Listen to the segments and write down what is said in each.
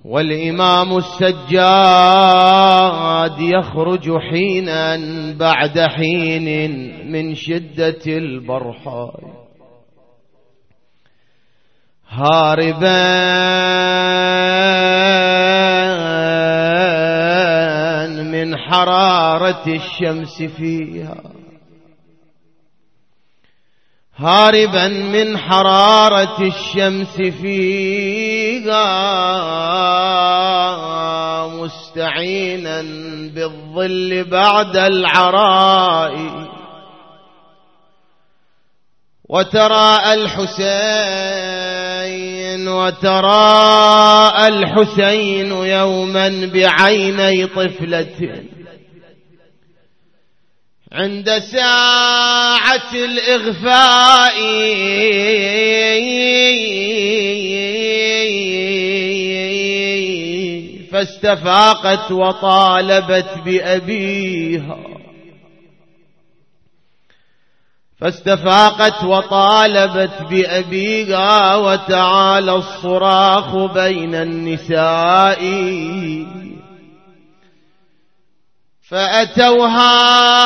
والإمام السجاد يخرج حينا بعد حين من شدة البرحاء هاربا من حرارة الشمس فيها، هاربا من حرارة الشمس فيها، مستعينا بالظل بعد العراء. وترى الحسين يوما بعيني طفلة عند ساعة الإغفاء، فاستفاقت وطالبت بأبيها، وتعالى الصراخ بين النساء، فأتوها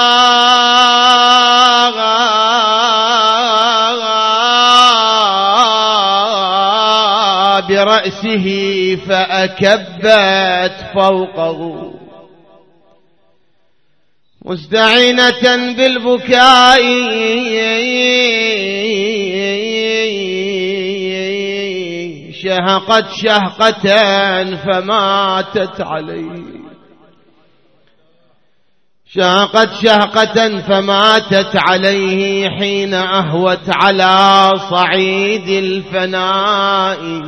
برأسه فأكبت فوقه مستعينة بالبكاء، شهقت شهقة فماتت عليه، حين أهوت على صعيد الفناء.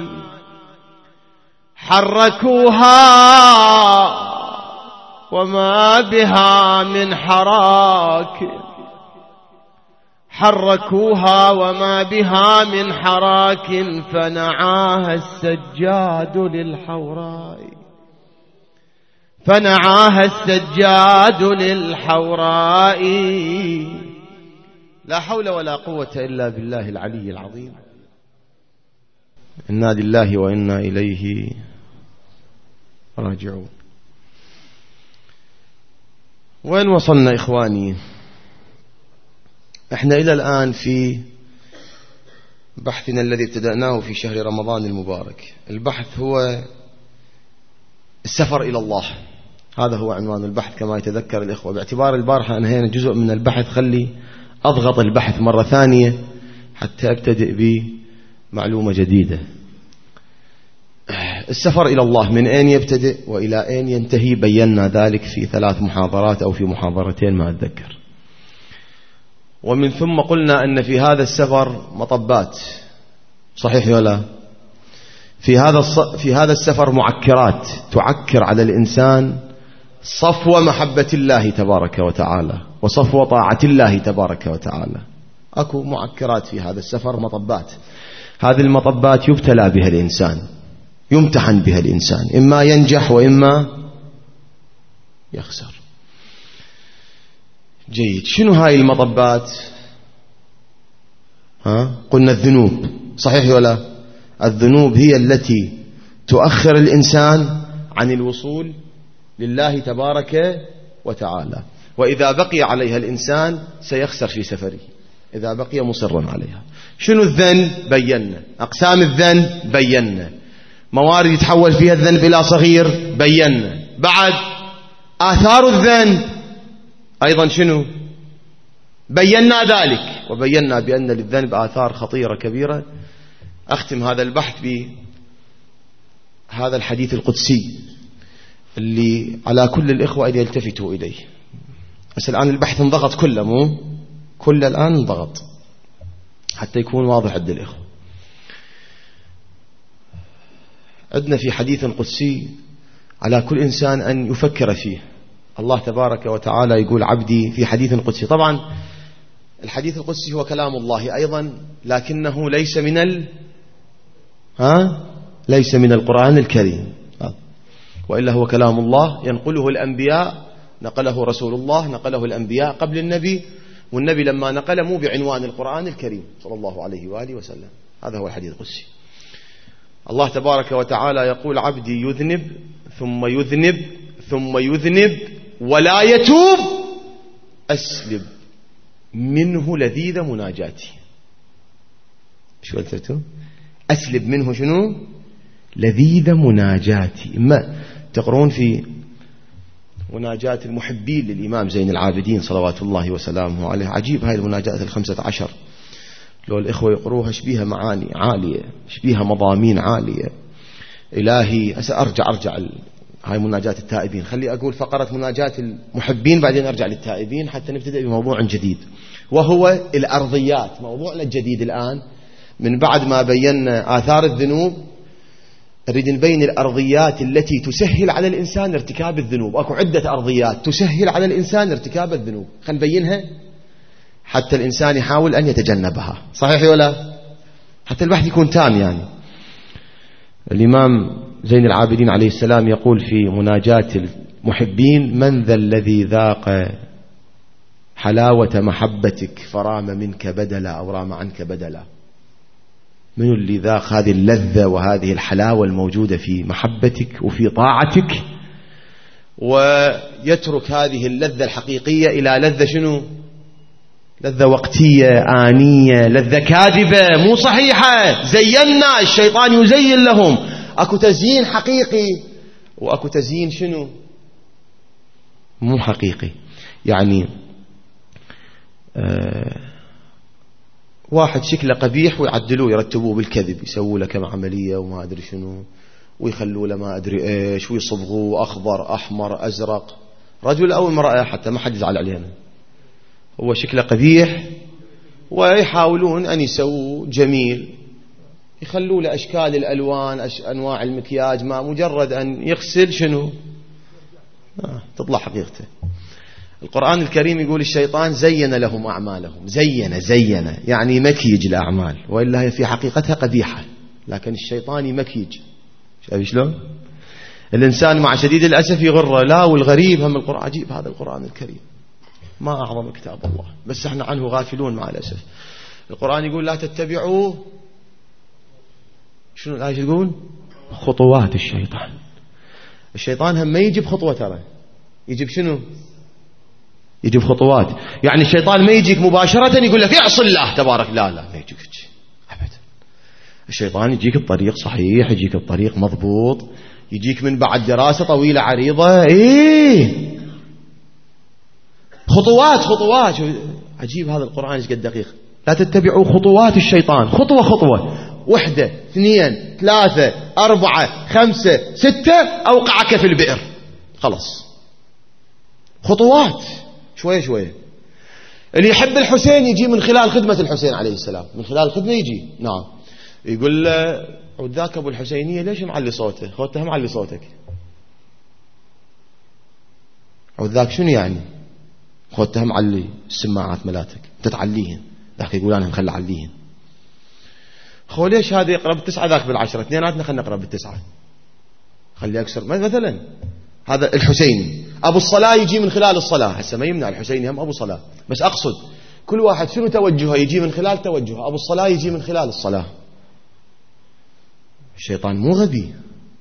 حركوها وما بها من حراك، فنعاها السجاد للحوراء. لا حول ولا قوة إلا بالله العلي العظيم. إنا لله وإنا إليه راجعون. وين وصلنا إخواني؟ احنا إلى الآن في بحثنا الذي ابتدأناه في شهر رمضان المبارك. البحث هو السفر إلى الله، هذا هو عنوان البحث كما يتذكر الإخوة. باعتبار البارحة أنهينا جزء من البحث، خلي أضغط البحث مرة ثانية حتى أبتدئ بمعلومة جديدة. السفر إلى الله من أين يبتدئ وإلى أين ينتهي؟ بينا ذلك في 3 محاضرات أو في محاضرتين ما أتذكر. ومن ثم قلنا أن في هذا السفر مطبات، صحيح ولا؟ في هذا السفر معكرات تعكر على الإنسان صفو محبة الله تبارك وتعالى وصفو طاعة الله تبارك وتعالى. أكو معكرات في هذا السفر، مطبات. هذه المطبات يبتلى بها الإنسان، يمتحن بها الإنسان، إما ينجح وإما يخسر. جيد. شنو هاي المطبات؟ قلنا الذنوب، صحيح ولا؟ الذنوب هي التي تؤخر الإنسان عن الوصول لله تبارك وتعالى، وإذا بقي عليها الإنسان سيخسر في سفره إذا بقي مصرا عليها. شنو الذنب؟ بينا. أقسام الذنب بينا. موارد يتحول فيها الذنب إلى صغير بينا. بعد آثار الذنب أيضا شنو؟ بينا ذلك، وبينا بأن للذنب آثار خطيرة كبيرة. أختم هذا البحث بهذا الحديث القدسي اللي على كل الإخوة أن يلتفتوا إليه. بس الآن البحث انضغط كله، مو كل الآن انضغط حتى يكون واضح عند الإخوة. عندنا في حديث قدسي على كل إنسان أن يفكر فيه. الله تبارك وتعالى يقول: عبدي، في حديث قدسي. طبعا الحديث القدسي هو كلام الله أيضا، لكنه ليس من القرآن الكريم، وإلا هو كلام الله ينقله الأنبياء، نقله رسول الله، نقله الأنبياء قبل النبي، والنبي لما نقل مو بعنوان القرآن الكريم صلى الله عليه وآله وسلم. هذا هو الحديث القدسي. الله تبارك وتعالى يقول عبدي يذنب ثم يذنب ثم يذنب ولا يتوب أسلب منه لذيذ مناجاتي. شو قلتوا؟ أسلب منه شنو؟ لذيذ مناجاتي. ما تقرون في مناجاة المحبين للإمام زين العابدين صلوات الله وسلامه عليه، عجيب هاي المناجاة 15 لو الإخوة يقروها شبيها معاني عالية، شبيها مضامين عالية. إلهي أرجع هاي مناجاة التائبين، خلي أقول فقرة مناجاة المحبين بعدين أرجع للتائبين حتى نبتدأ بموضوع جديد، وهو الأرضيات. موضوعنا الجديد الآن من بعد ما بينا آثار الذنوب نريد نبين الأرضيات التي تسهل على الإنسان ارتكاب الذنوب. أكو عدة أرضيات تسهل على الإنسان ارتكاب الذنوب، خلينا نبينها حتى الإنسان يحاول أن يتجنبها. صحيح ولا؟ حتى البحث يكون تام. يعني الإمام زين العابدين عليه السلام يقول في مناجاة المحبين: من ذا الذي ذاق حلاوة محبتك فرام منك بدلا أو رام عنك بدلا؟ من اللي ذاق هذه اللذة وهذه الحلاوة الموجودة في محبتك وفي طاعتك، ويترك هذه اللذة الحقيقية إلى لذة شنو؟ لذة وقتية آنية، لذة كاذبة مو صحيحة. زينا، الشيطان يزين لهم. أكو تزيين حقيقي وأكو تزيين شنو؟ مو حقيقي. يعني واحد شكله قبيح ويعدلوه يرتبوه بالكذب، يسووا له كم عملية وما أدري شنو، ويخلوا له ما أدري إيش، ويصبغوه أخضر أحمر أزرق، رجل أو امرأة حتى ما حد يزعل علينا. هو شكله قبيح ويحاولون أن يسووا جميل، يخلوا له أشكال الألوان، أنواع المكياج، ما مجرد أن يغسل شنو تطلع حقيقته. القرآن الكريم يقول الشيطان زين لهم أعمالهم. زين يعني مكيج الأعمال، وإلا هي في حقيقتها قبيحة، لكن الشيطان يمكيج. شايف شلون؟ الإنسان مع شديد الأسف يغره. لا، والغريب هم القرآن، عجيب هذا القرآن الكريم، ما أعظم كتاب الله، بس احنا عنه غافلون مع الأسف. القرآن يقول لا تتبعوا شنو الآية تقول؟ خطوات الشيطان. الشيطان هم ما يجيب خطوة، ترى يجيب شنو؟ يجيب خطوات. يعني الشيطان ما يجيك مباشرة يقول لك اعص الله تبارك، لا ما يجيك أبدا. الشيطان يجيك الطريق صحيح، يجيك الطريق مضبوط، يجيك من بعد دراسة طويلة عريضة. خطوات. عجيب هذا القرآن ايش قد دقيق. لا تتبعوا خطوات الشيطان، خطوة 1 2 3 4 5 6 أوقعك في البئر، خلاص. خطوات شوية. اللي يحب الحسين يجي من خلال خدمة الحسين عليه السلام، من خلال الخدمة يجي. نعم، يقول له وذاك أبو الحسينية ليش معلي صوته؟ خوته معلي صوتك. وذاك شنو يعني؟ خوته معلي السماعات ملاتك تتعليهن. ذاك يقول أنا مخلي عليهن. خو ليش هذا يقرب 9 ذاك بال10، اثنيناتنا خلينا نقرب بال9، خلي أكثر. مثلا هذا الحسيني أبو الصلاة يجي من خلال الصلاة. هسه ما يمنع الحسيني هم أبو صلاة، بس أقصد كل واحد شنو توجهه، يجي من خلال توجهه. أبو الصلاة يجي من خلال الصلاة. الشيطان مو غبي،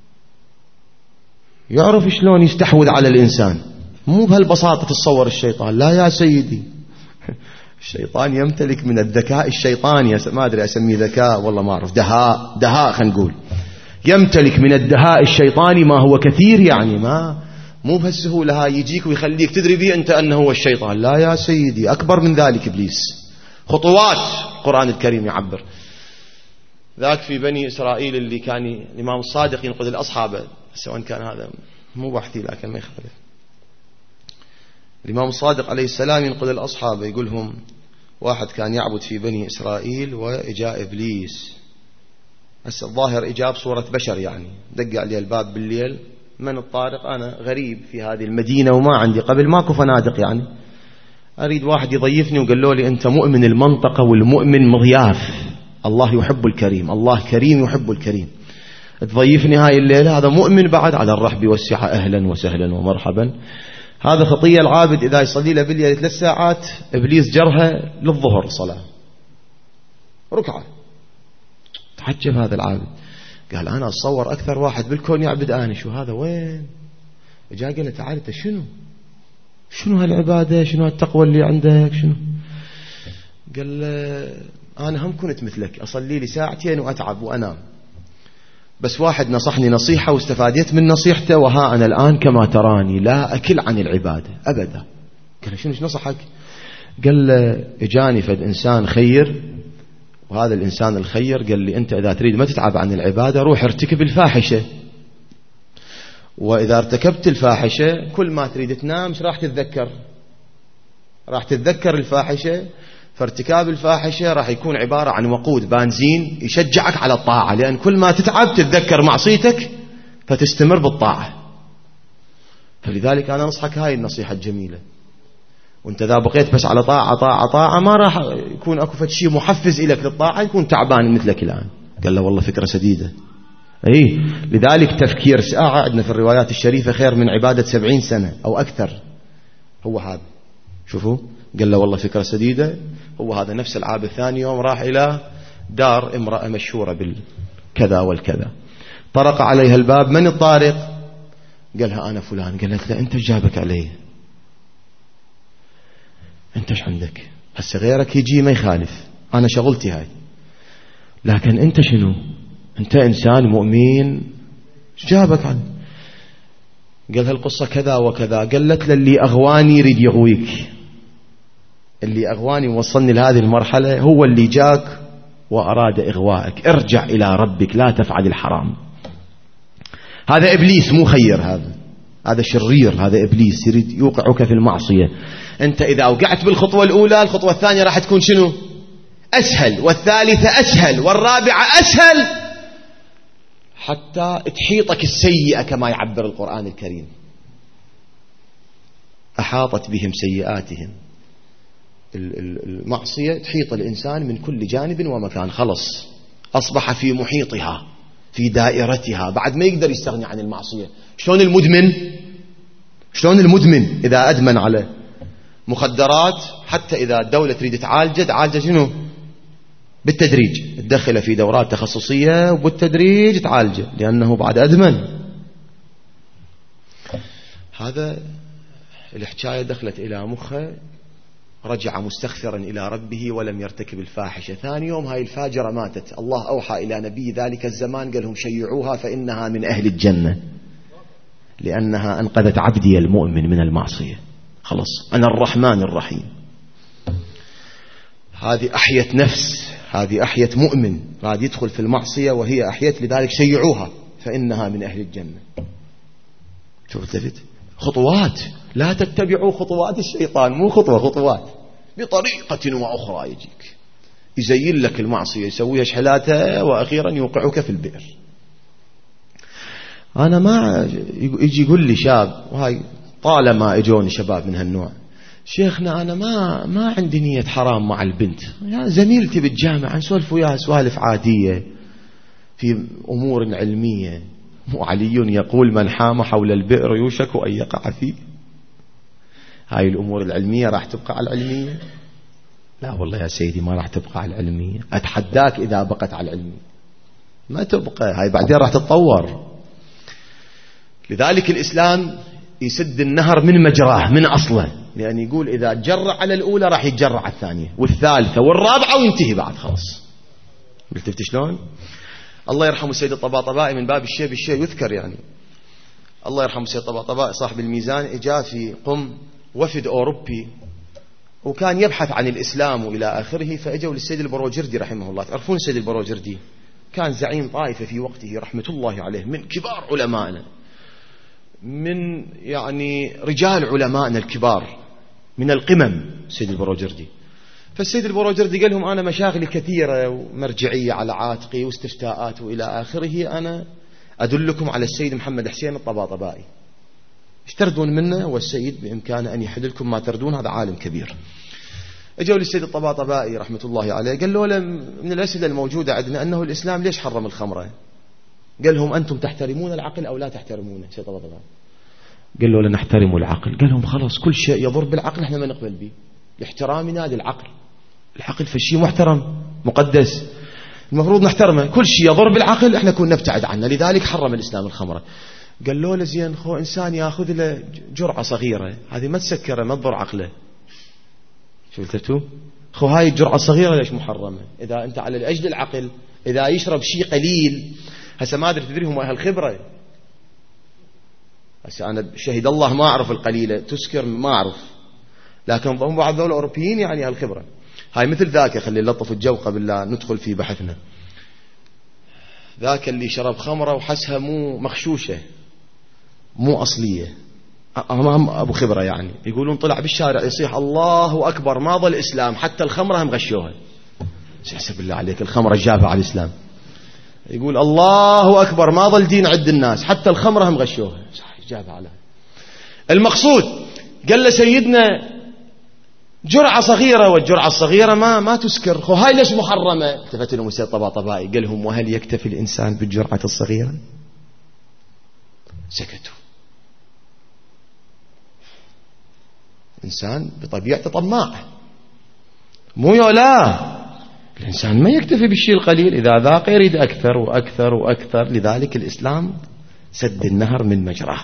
يعرف شلون يستحوذ على الإنسان، مو بهالبساطة تتصور الشيطان. لا يا سيدي، الشيطان يمتلك من الذكاء الشيطاني، ما أدري أسميه ذكاء والله ما أعرف، دهاء خلينا نقول. يمتلك من الدهاء الشيطاني ما هو كثير. يعني مو بهالسهولة هاي يجيك ويخليك تدري به أنت أنه هو الشيطان. لا يا سيدي، أكبر من ذلك إبليس. خطوات القرآن الكريم يعبر. ذاك في بني إسرائيل اللي كان الإمام الصادق ينقذ الأصحاب، سواء كان هذا مو بحثي لكن ما يخالف. الإمام الصادق عليه السلام ينقذ الأصحاب، يقولهم واحد كان يعبد في بني إسرائيل وإجاء إبليس. هسه الظاهر إجاب صورة بشر، يعني دق علي الباب بالليل، من الطارق؟ أنا غريب في هذه المدينة وما عندي قبل ماكو فنادق، يعني أريد واحد يضيفني. وقالوا لي أنت مؤمن المنطقة والمؤمن مضياف، الله يحب الكريم، الله كريم يحب الكريم، تضيفني هاي الليلة. هذا مؤمن بعد على الرحب والسعة، أهلا وسهلا ومرحبا. هذا خطية العابد إذا يصلي له بالليل 3 ساعات، إبليس جرها للظهر صلاة ركعة. تعجب هذا العابد، قال أنا أتصور أكثر واحد بالكون يعبد أنا. شو هذا؟ وين؟ جاء قال له تعال أنت شنو هالعبادة؟ شنو هالتقوى اللي عندك؟ شنو؟ قال له أنا هم كنت مثلك أصلي لي ساعتين وأتعب وأنام، بس واحد نصحني نصيحة واستفاديت من نصيحته، وها أنا الآن كما تراني لا أكل عن العبادة أبدا. قال شنو نصحك؟ قال له إجاني فد إنسان خير، وهذا الإنسان الخير قال لي أنت إذا تريد ما تتعب عن العبادة روح ارتكب الفاحشة، وإذا ارتكبت الفاحشة كل ما تريد تنام راح تتذكر الفاحشة، فارتكاب الفاحشة راح يكون عبارة عن وقود بنزين يشجعك على الطاعة، لأن كل ما تتعب تتذكر معصيتك فتستمر بالطاعة. فلذلك أنا نصحك هاي النصيحة الجميلة، وانت إذا بقيت بس على طاعة ما راح يكون أكو فد شيء محفز إليك للطاعة، يكون تعبان مثلك الآن. قال له والله فكرة سديدة. لذلك تفكير ساعة عندنا في الروايات الشريفة خير من عبادة 70 سنة أو أكثر. هو هذا شوفوا، قال له والله فكرة سديدة. هو هذا نفس العابد ثاني يوم راح إلى دار امرأة مشهورة بالكذا والكذا، طرق عليها الباب. من الطارق؟ قالها أنا فلان. قالت له أنت جابك علي؟ أنت ايش عندك؟ هسه غيرك يجي ما يخالف، أنا شغلتي هاي، لكن أنت شنو؟ أنت إنسان مؤمن، ايش جابك عنه؟ قالها القصة كذا وكذا. قالت له اللي أغواني يريد يغويك، اللي أغواني ووصلني لهذه المرحلة هو اللي جاك وأراد إغوائك. ارجع إلى ربك، لا تفعل الحرام. هذا إبليس مو خير، هذا شرير، هذا إبليس يريد يوقعك في المعصية. أنت إذا أوقعت بالخطوة الأولى، الخطوة الثانية راح تكون شنو؟ أسهل، والثالثة أسهل، والرابعة أسهل، حتى تحيطك السيئة كما يعبر القرآن الكريم. أحاطت بهم سيئاتهم. المعصية تحيط الإنسان من كل جانب ومكان، خلص أصبح في محيطها، في دائرتها، بعد ما يقدر يستغني عن المعصية. شلون المدمن إذا أدمن على مخدرات، حتى إذا الدولة تريد تعالجه شنو؟ بالتدريج، تدخله في دورات تخصصية وبالتدريج تعالجه، لأنه بعد أدمن. هذا الحكاية دخلت إلى مخه، رجع مستغفرا إلى ربه ولم يرتكب الفاحشة. ثاني يوم هاي الفاجرة ماتت. الله أوحى إلى نبي ذلك الزمان قال لهم شيعوها فإنها من أهل الجنة، لأنها أنقذت عبدي المؤمن من المعصية. خلص أنا الرحمن الرحيم. هذه أحيت نفس، هذه أحيت مؤمن، هذه يدخل في المعصية وهي أحيت، لذلك شيعوها فإنها من أهل الجنة. شوف خطوات، لا تتبعوا خطوات الشيطان، مو خطوات، بطريقة وأخرى يجيك يزين لك المعصية، يسويها شحلاته، وأخيرا يوقعك في البئر. أنا ما يجي يقول لي شاب، وهاي طالما اجوني شباب من هالنوع، شيخنا أنا ما عندي نية حرام مع البنت، يعني زميلتي بالجامعة نسولف وياها سوالف عادية في أمور علمية. وعلي يقول من حام حول البئر يوشك أن يقع فيه. هاي الأمور العلمية راح تبقى على العلمية؟ لا والله يا سيدي ما راح تبقى على العلمية. أتحداك إذا بقت على العلمية ما تبقى، هاي بعدين راح تتطور. لذلك الإسلام يسد النهر من مجراه، من أصله، لأن يقول إذا تجرع على الأولى راح يتجرع على الثانية والثالثة والرابعة وينتهي بعد خلاص. قلت شلون؟ الله يرحمه السيد الطباطبائي، من باب الشيء بالشيء يذكر، يعني الله يرحمه السيد الطباطبائي صاحب الميزان، إجا في قم وفد أوروبي وكان يبحث عن الإسلام وإلى آخره، فأجوا للسيد البروجردي رحمه الله. تعرفون السيد البروجردي كان زعيم طائفة في وقته رحمة الله عليه، من كبار علمائنا، من يعني رجال علمائنا الكبار، من القمم السيد البروجردي. فالسيد البروجردي قال لهم أنا مشاغلي كثيرة ومرجعية على عاتقي واستفتاءات وإلى آخره، أنا أدلكم على السيد محمد حسين الطباطبائي، ايش تردون منه؟ والسيد بإمكانه أن يحل لكم ما تردون، هذا عالم كبير. اجوا للسيد الطباطبائي رحمة الله عليه، قال له من الأسئلة الموجودة عندنا أنه الإسلام ليش حرم الخمرة؟ قال لهم أنتم تحترمون العقل أو لا تحترمونه؟ السيد الطباطبائي قال له لا نحترم العقل. قال لهم خلاص كل شيء يضر بالعقل احنا ما نقبل به، لاحترامنا للعقل. العقل فشي محترم مقدس، المفروض نحترمه، كل شيء يضر بالعقل احنا كنا نبتعد عنه. لذلك حرم الإسلام الخمرة. قال له زين خو إنسان يأخذ له جرعة صغيرة، هذه ما تسكره ما تضر عقله. شفتوا خو هاي الجرعة الصغيرة ليش محرمة؟ إذا أنت على أجل العقل، إذا يشرب شيء قليل. هسه ما أدري تدري هم أهل خبرة. هسه أنا شهد الله ما أعرف القليلة تسكر ما أعرف، لكن هم بعض ذول الأوروبيين يعني أهل خبرة. هاي مثل ذاك خلي نلطف الجو قبل لا ندخل في بحثنا. ذاك اللي شرب خمرة وحسها مو مخشوشة مو أصلية، أمام أبو خبرة يعني، يقولون طلع بالشارع يصيح الله أكبر ما ظل إسلام، حتى الخمرة هم غشوها. سيحسب بالله عليك الخمرة جابها على الإسلام. يقول الله أكبر ما ظل دين عند الناس، حتى الخمرة هم غشوها جابها على. المقصود قال له سيدنا جرعة صغيرة، والجرعة الصغيرة ما تسكر، خو هاي ليش محرمة؟ التفت لهم وسيد طباطبائي قال لهم وهل يكتفي الإنسان بالجرعة الصغيرة؟ سكتوا. إنسان بطبيعته طماع مو يولا، الإنسان ما يكتفي بالشيء القليل، إذا ذاق يريد أكثر وأكثر وأكثر. لذلك الإسلام سد النهر من مجراه.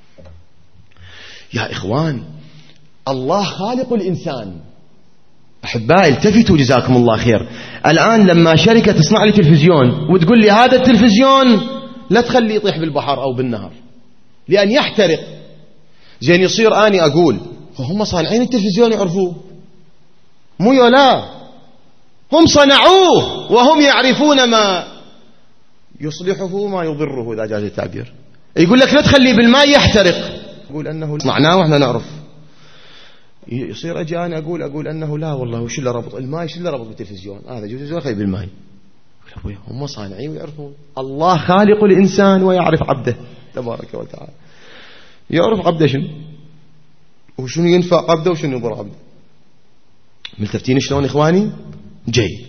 يا إخوان الله خالق الإنسان. أحبائي التفتوا جزاكم الله خير. الآن لما شركة تصنع لي تلفزيون وتقول لي هذا التلفزيون لا تخليه يطيح بالبحر أو بالنهر لأن يحترق، زين يصير أني أقول هم صانعين التلفزيون يعرفوه مو يولا، هم صنعوه وهم يعرفون ما يصلحه ما يضره إذا جاز التعبير. يقول لك لا تخليه بالماء يحترق، يقول أنه صنعناه وإحنا نعرف. يصير أجي أنا أقول أنه لا والله وش اللي ربط الماء، شو اللي ربط بالتلفزيون هذا جزء خلي بالماء. هم صانعين ويعرفون. الله خالق الإنسان ويعرف عبده تبارك وتعالى، يعرف عبده شنو وشنو ينفع عبده وشنو يضر عبده. ملتفتين شلون إخواني؟ جيد.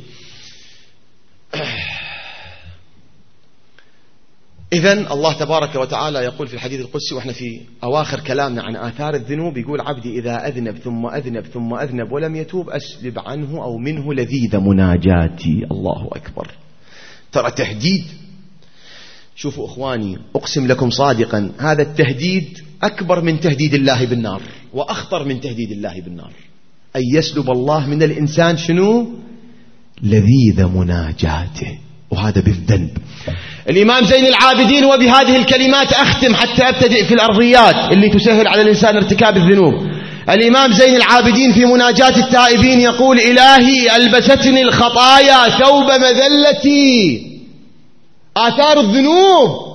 إذن الله تبارك وتعالى يقول في الحديث القدسي وإحنا في أواخر كلامنا عن آثار الذنوب، يقول عبدي إذا أذنب ثم أذنب ثم أذنب ولم يتوب أسلب عنه أو منه لذيذ مناجاتي. الله أكبر، ترى تهديد. شوفوا إخواني أقسم لكم صادقا هذا التهديد أكبر من تهديد الله بالنار وأخطر من تهديد الله بالنار. أن يسلب الله من الإنسان شنو؟ لذيذ مناجاته، وهذا بالذنب. الإمام زين العابدين وبهذه الكلمات أختم حتى أبتدئ في الأرضيات اللي تسهل على الإنسان ارتكاب الذنوب. الإمام زين العابدين في مناجاة التائبين يقول إلهي ألبستني الخطايا ثوب مذلتي. آثار الذنوب،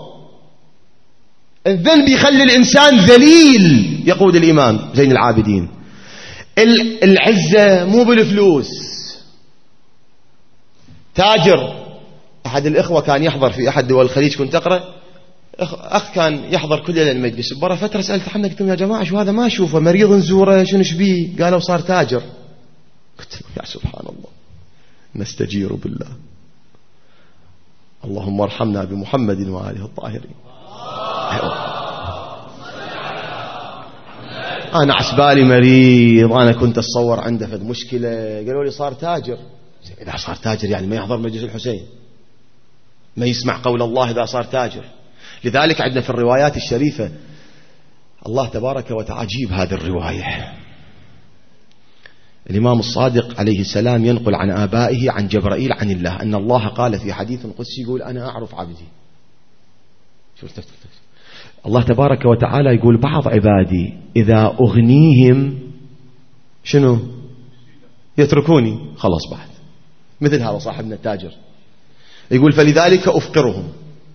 الذنب يخلي الإنسان ذليل. يقول الإمام زين العابدين العزة مو بالفلوس. تاجر أحد الإخوة كان يحضر في أحد دول الخليج، كنت أقرأ أخ كان يحضر كل ليلة المجلس. برا فترة سألت عنه قلت لهم يا جماعة شو هذا ما أشوفه مريض نزوره شنو شبيه؟ قالوا صار تاجر. قلت لهم يا سبحان الله نستجير بالله. اللهم ارحمنا بمحمد وآله الطاهرين. أنا عسبالي مريض، أنا كنت أتصور عنده فد مشكلة، قالوا لي صار تاجر. إذا صار تاجر يعني ما يحضر مجلس الحسين، ما يسمع قول الله إذا صار تاجر. لذلك عندنا في الروايات الشريفة الله تبارك وتعالى عجيب هذه الرواية. الإمام الصادق عليه السلام ينقل عن آبائه عن جبرائيل عن الله أن الله قال في حديث قدسي يقول أنا أعرف عبدي. الله تبارك وتعالى يقول بعض عبادي إذا أغنيهم شنو يتركوني خلاص بعد. مثل هذا صاحبنا التاجر يقول فلذلك أفقرهم.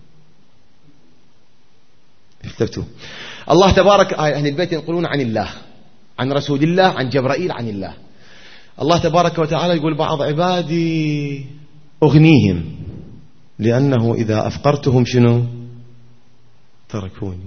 افتفتوا الله تبارك أهل البيت ينقلون عن الله عن رسول الله عن جبرائيل عن الله. الله تبارك وتعالى يقول بعض عبادي أغنيهم لأنه إذا أفقرتهم شنو تركوني.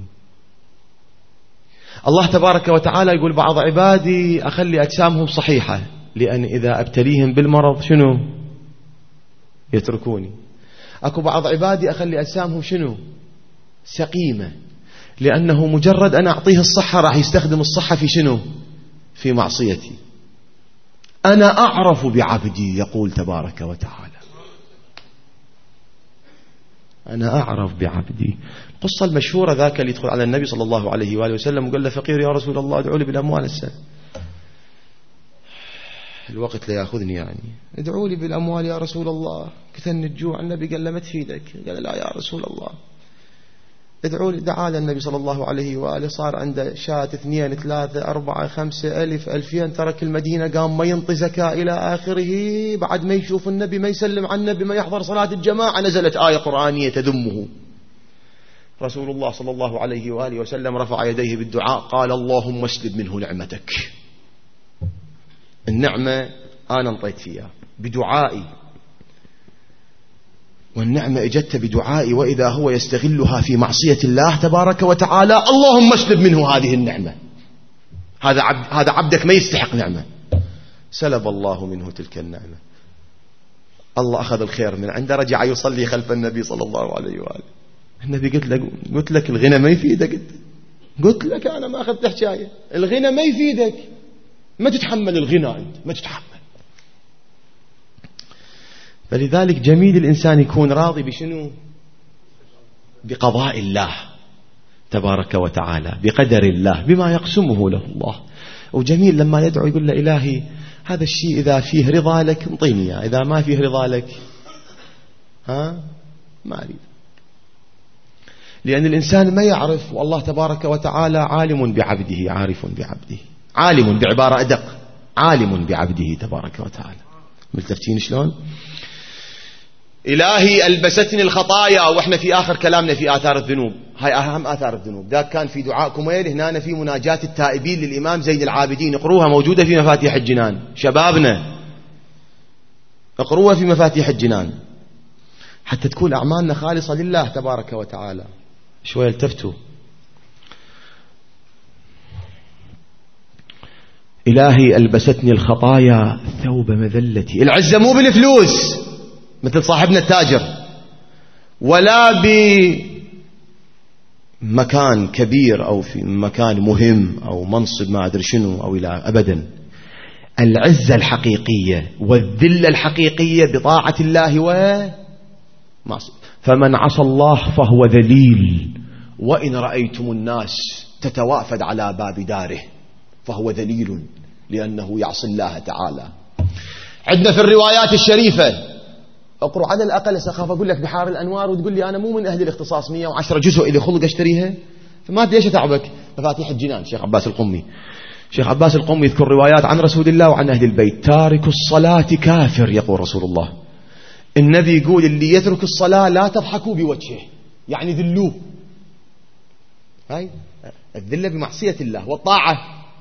الله تبارك وتعالى يقول بعض عبادي أخلي أجسامهم صحيحة لأن إذا أبتليهم بالمرض شنو يتركوني. أكو بعض عبادي أخلي أجسامهم شنو سقيمة لأنه مجرد أن أعطيه الصحة راح يستخدم الصحة في شنو في معصيتي. أنا أعرف بعبدي يقول تبارك وتعالى. أنا أعرف بعبدي. القصة المشهورة ذاك اللي يدخل على النبي صلى الله عليه وآله وسلم وقال له فقير يا رسول الله ادعوا لي بالأموال السنة. الوقت لا يأخذني يعني. ادعوا لي بالأموال يا رسول الله كثني الجوع. النبي قال له ما تفيدك. قال لا يا رسول الله ادعوا لي. دعا النبي صلى الله عليه وآله صار عنده شاة 2 3 4 5 ألف 2000 ترك المدينة قام ما ينطي زكاة إلى آخره. بعد ما يشوف النبي ما يسلم عن النبي ما يحضر صلاة الجماعة نزلت آية قرآنية تذمه. رسول الله صلى الله عليه وآله وسلم رفع يديه بالدعاء قال اللهم اسلب منه نعمتك. النعمة أنا انطيت فيها بدعائي والنعمة اجت بدعائي وإذا هو يستغلها في معصية الله تبارك وتعالى اللهم اسلب منه هذه النعمة. هذا عبدك ما يستحق نعمة. سلب الله منه تلك النعمة. الله أخذ الخير من عنده رجع يصلي خلف النبي صلى الله عليه وآله. النبي قلت لك الغنى ما يفيدك. قلت لك أنا ما أخذت حكاية. الغنى ما يفيدك. ما تتحمل الغنى أنت ما تتحمل. فلذلك جميل الإنسان يكون راضي بشنو؟ بقضاء الله تبارك وتعالى بقدر الله بما يقسمه له الله. وجميل لما يدعو يقول له إلهي هذا الشيء إذا فيه رضا لك انطيني إياه إذا ما فيه رضا لك ما أريد. لأن الإنسان ما يعرف والله تبارك وتعالى عالم بعبده عارف بعبده. عالم بعبارة أدق عالم بعبده تبارك وتعالى. ملتفتين شلون؟ إلهي ألبستني الخطايا. وإحنا في آخر كلامنا في آثار الذنوب. هاي أهم آثار الذنوب. ذاك كان في دعاء كميل. هنا في مناجاة التائبين للإمام زين العابدين. اقروها موجودة في مفاتيح الجنان. شبابنا اقروها في مفاتيح الجنان حتى تكون أعمالنا خالصة لله تبارك وتعالى. شوية التفتوا. إلهي ألبستني الخطايا ثوب مذلتي. العزة مو بالفلوس مثل صاحبنا التاجر ولا بمكان كبير أو في مكان مهم أو منصب ما أدري شنو أو إلى أبدا. العزة الحقيقية والذلة الحقيقية بطاعة الله ومعصيته. فمن عصى الله فهو ذليل. وإن رأيتم الناس تتوافد على باب داره فهو ذليل لأنه يعصي الله تعالى. عندنا في الروايات الشريفة اقرأ على الأقل سأخاف أقول لك بحار الأنوار وتقول لي أنا مو من أهل الاختصاص 110 جزء إلي خلق أشتريها فما أدري ليش أتعبك. مفاتيح الجنان شيخ عباس القمي. شيخ عباس القمي يذكر روايات عن رسول الله وعن أهل البيت. تارك الصلاة كافر يقول رسول الله. النبي يقول اللي يترك الصلاة لا تضحكوا بوجهه يعني ذلوه. هاي الذلة بمعصية الله والطاعة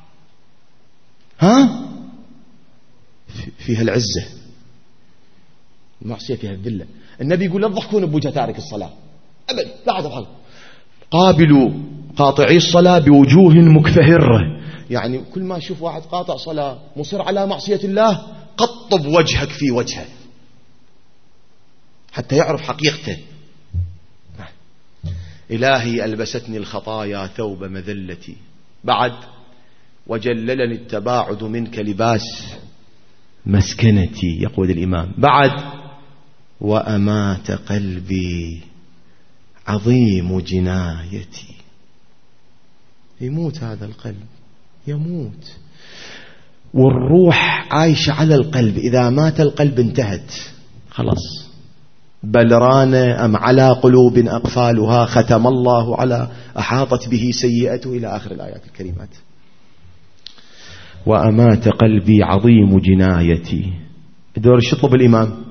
فيها العزة. المعصية فيها الذلة. النبي يقول لا تضحكون بوجه تارك الصلاة أبدا لا تضحكوا. قابلوا قاطعي الصلاة بوجوه مكفهرة يعني كل ما يشوف واحد قاطع صلاة مصر على معصية الله قطب وجهك في وجهه حتى يعرف حقيقته. إلهي ألبستني الخطايا ثوب مذلتي. بعد وجللني التباعد منك لباس مسكنتي يقول الإمام. بعد وأمات قلبي عظيم جنايتي. يموت هذا القلب يموت والروح عايشة على القلب. إذا مات القلب انتهت خلاص. بل ران أم على قلوب أقفالها ختم الله على أحاطت به سيئته إلى آخر الآيات الكريمات. وأمات قلبي عظيم جنايتي. الدور يطلب الإمام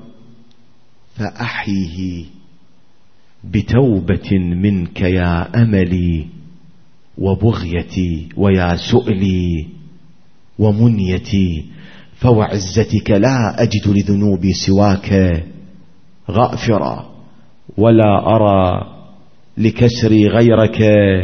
فأحيه بتوبة منك يا أملي وبغيتي ويا سؤلي ومنيتي. فوعزتك لا أجد لذنوبي سواك غافرا ولا أرى لكسري غيرك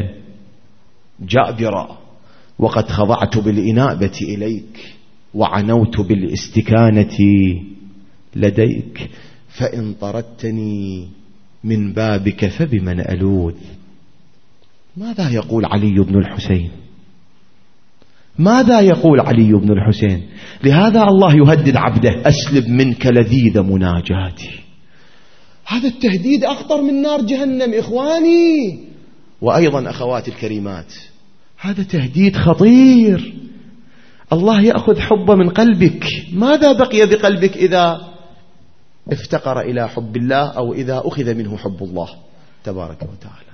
جابرا. وقد خضعت بالإنابة إليك وعنوت بالاستكانة لديك. فإن طردتني من بابك فبمن ألوذ. ماذا يقول علي بن الحسين؟ ماذا يقول علي بن الحسين؟ لهذا الله يهدد عبده أسلب منك لذيذ مناجاتي. هذا التهديد أخطر من نار جهنم إخواني. وأيضا أخواتي الكريمات، هذا تهديد خطير. الله يأخذ حبه من قلبك، ماذا بقي بقلبك إذا افتقر إلى حب الله أو إذا أخذ منه حب الله تبارك وتعالى.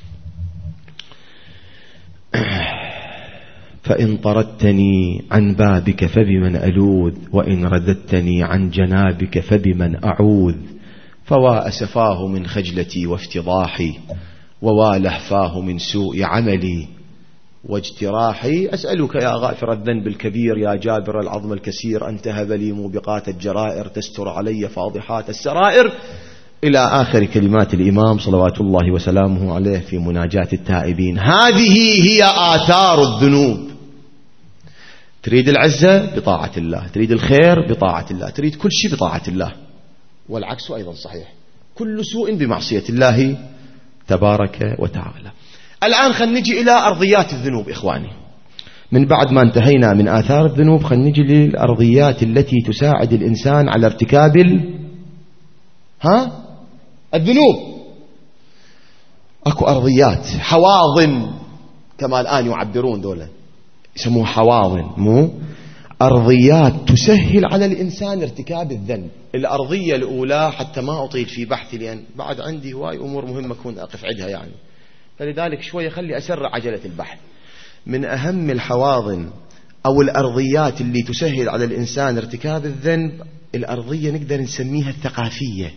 فإن طردتني عن بابك فبمن ألوذ، وإن رددتني عن جنابك فبمن أعوذ. فوا أسفاه من خجلتي وافتضاحي، ووا لهفاه من سوء عملي واجتراحي. أسألك يا غافر الذنب الكبير، يا جابر العظم الكسير، أن تهب لي موبقات الجرائر، تستر علي فاضحات السرائر، إلى آخر كلمات الإمام صلوات الله وسلامه عليه في مناجاة التائبين. هذه هي آثار الذنوب. تريد العزة بطاعة الله، تريد الخير بطاعة الله، تريد كل شيء بطاعة الله، والعكس أيضا صحيح، كل سوء بمعصية الله تبارك وتعالى. الآن خلينا نجي إلى أرضيات الذنوب إخواني. من بعد ما انتهينا من آثار الذنوب خلينا نجي للأرضيات التي تساعد الإنسان على ارتكاب الذنوب. أكو أرضيات، حواضن كما الآن يعبرون، دولة يسموها حواضن، مو أرضيات تسهل على الإنسان ارتكاب الذنب. الأرضية الأولى حتى ما أطيل في بحثي لأن بعد عندي هواي أمور مهمة أكون أقف عندها يعني، فلذلك شوية خلي أسرع عجلة البحث. من أهم الحواضن أو الأرضيات اللي تسهل على الإنسان ارتكاب الذنب، الأرضية نقدر نسميها الثقافية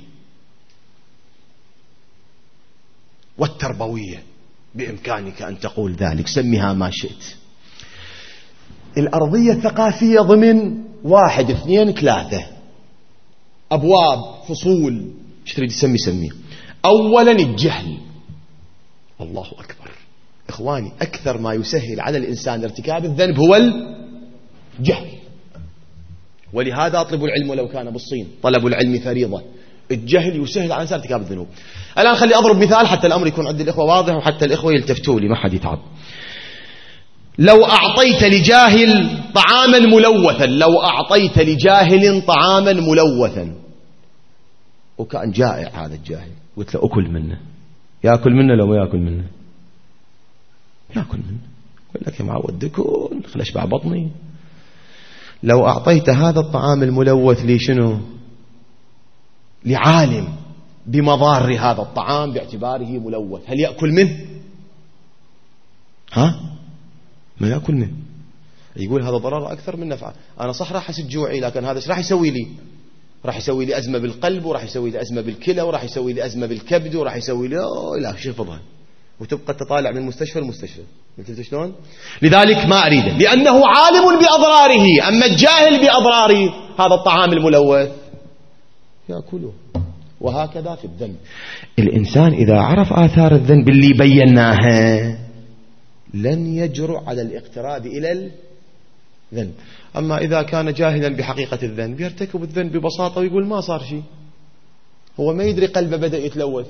والتربوية، بإمكانك أن تقول ذلك، سميها ما شئت. الأرضية الثقافية ضمن 1 2 3 أبواب، فصول، ايش تريد تسمي سميه. أولا الجهل. الله أكبر إخواني، أكثر ما يسهل على الإنسان ارتكاب الذنب هو الجهل، ولهذا أطلبوا العلم ولو كان بالصين، طلب العلم فريضة. الجهل يسهل على الإنسان ارتكاب الذنوب. الآن خلي أضرب مثال حتى الأمر يكون عند الإخوة واضح وحتى الإخوة يلتفتوا لي ما حد يتعب. لو أعطيت لجاهل طعاما ملوثا، لو أعطيت لجاهل طعاما ملوثا وكان جائع هذا الجاهل، قلت له أكل منه، يأكل منه لو ما يأكل منه؟ يأكل منه. يقول لك يا معود دكون خل أشبع بطني. لو أعطيت هذا الطعام الملوث لي شنو؟ لعالم بمضار هذا الطعام باعتباره ملوث، هل يأكل منه؟ ما يأكل منه. يقول هذا ضرر أكثر من نفعه. أنا صح راح أسد جوعي، لكن هذا ايش راح يسوي لي؟ راح يسوي لي أزمة بالقلب، وراح يسوي لي أزمة بالكلى، وراح يسوي لي أزمة بالكبد، وراح يسوي لي لا شيء فضها، وتبقى تطالع من مستشفى لمستشفى. مثل شلون؟ لذلك ما أريده لأنه عالم بأضراره. أما الجاهل بأضرار هذا الطعام الملوث يأكله. وهكذا في الذنب. الإنسان إذا عرف آثار الذنب اللي بيناها لن يجرؤ على الاقتراب إلى الذنب. أما إذا كان جاهلا بحقيقة الذنب يرتكب الذنب ببساطة ويقول ما صار شيء، هو ما يدري قلبه بدأ يتلوث.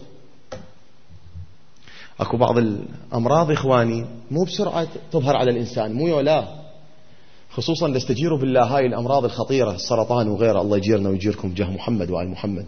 أكو بعض الأمراض إخواني مو بسرعة تظهر على الإنسان، مو يولا، خصوصا لاستجيروا بالله هاي الأمراض الخطيرة، السرطان وغيره، الله يجيرنا ويجيركم بجاه محمد وآل محمد.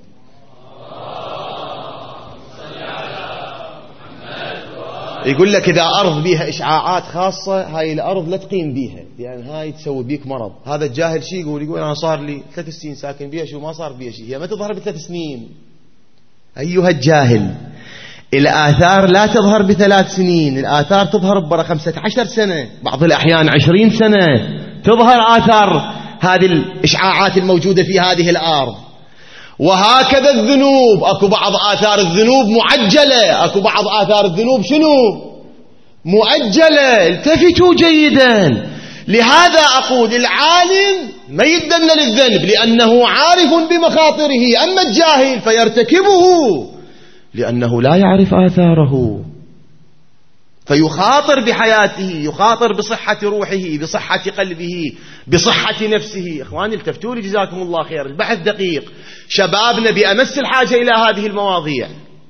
يقول لك إذا أرض بيها إشعاعات خاصة هاي الأرض لا تقيم بيها، لأن هاي تسوي بيك مرض. هذا الجاهل شيء يقول أنا صار لي 3 سنين ساكن بيها، شو ما صار بيها شيء، هي ما تظهر ب3 سنين. أيها الجاهل، الآثار لا تظهر ب3 سنين، الآثار تظهر برا 15 سنة، بعض الأحيان 20 سنة تظهر آثار هذه الإشعاعات الموجودة في هذه الأرض. وهكذا الذنوب، أكو بعض آثار الذنوب معجلة، أكو بعض آثار الذنوب شنو؟ مؤجلة. التفتوا جيدا. لهذا أقول العالم ما يدن للذنب لأنه عارف بمخاطره، أما الجاهل فيرتكبه لأنه لا يعرف آثاره، فيخاطر بحياته، يخاطر بصحة روحه، بصحة قلبه، بصحة نفسه. إخواني التفتوا لي جزاكم الله خير، البحث دقيق، شبابنا بأمس الحاجة إلى هذه المواضيع.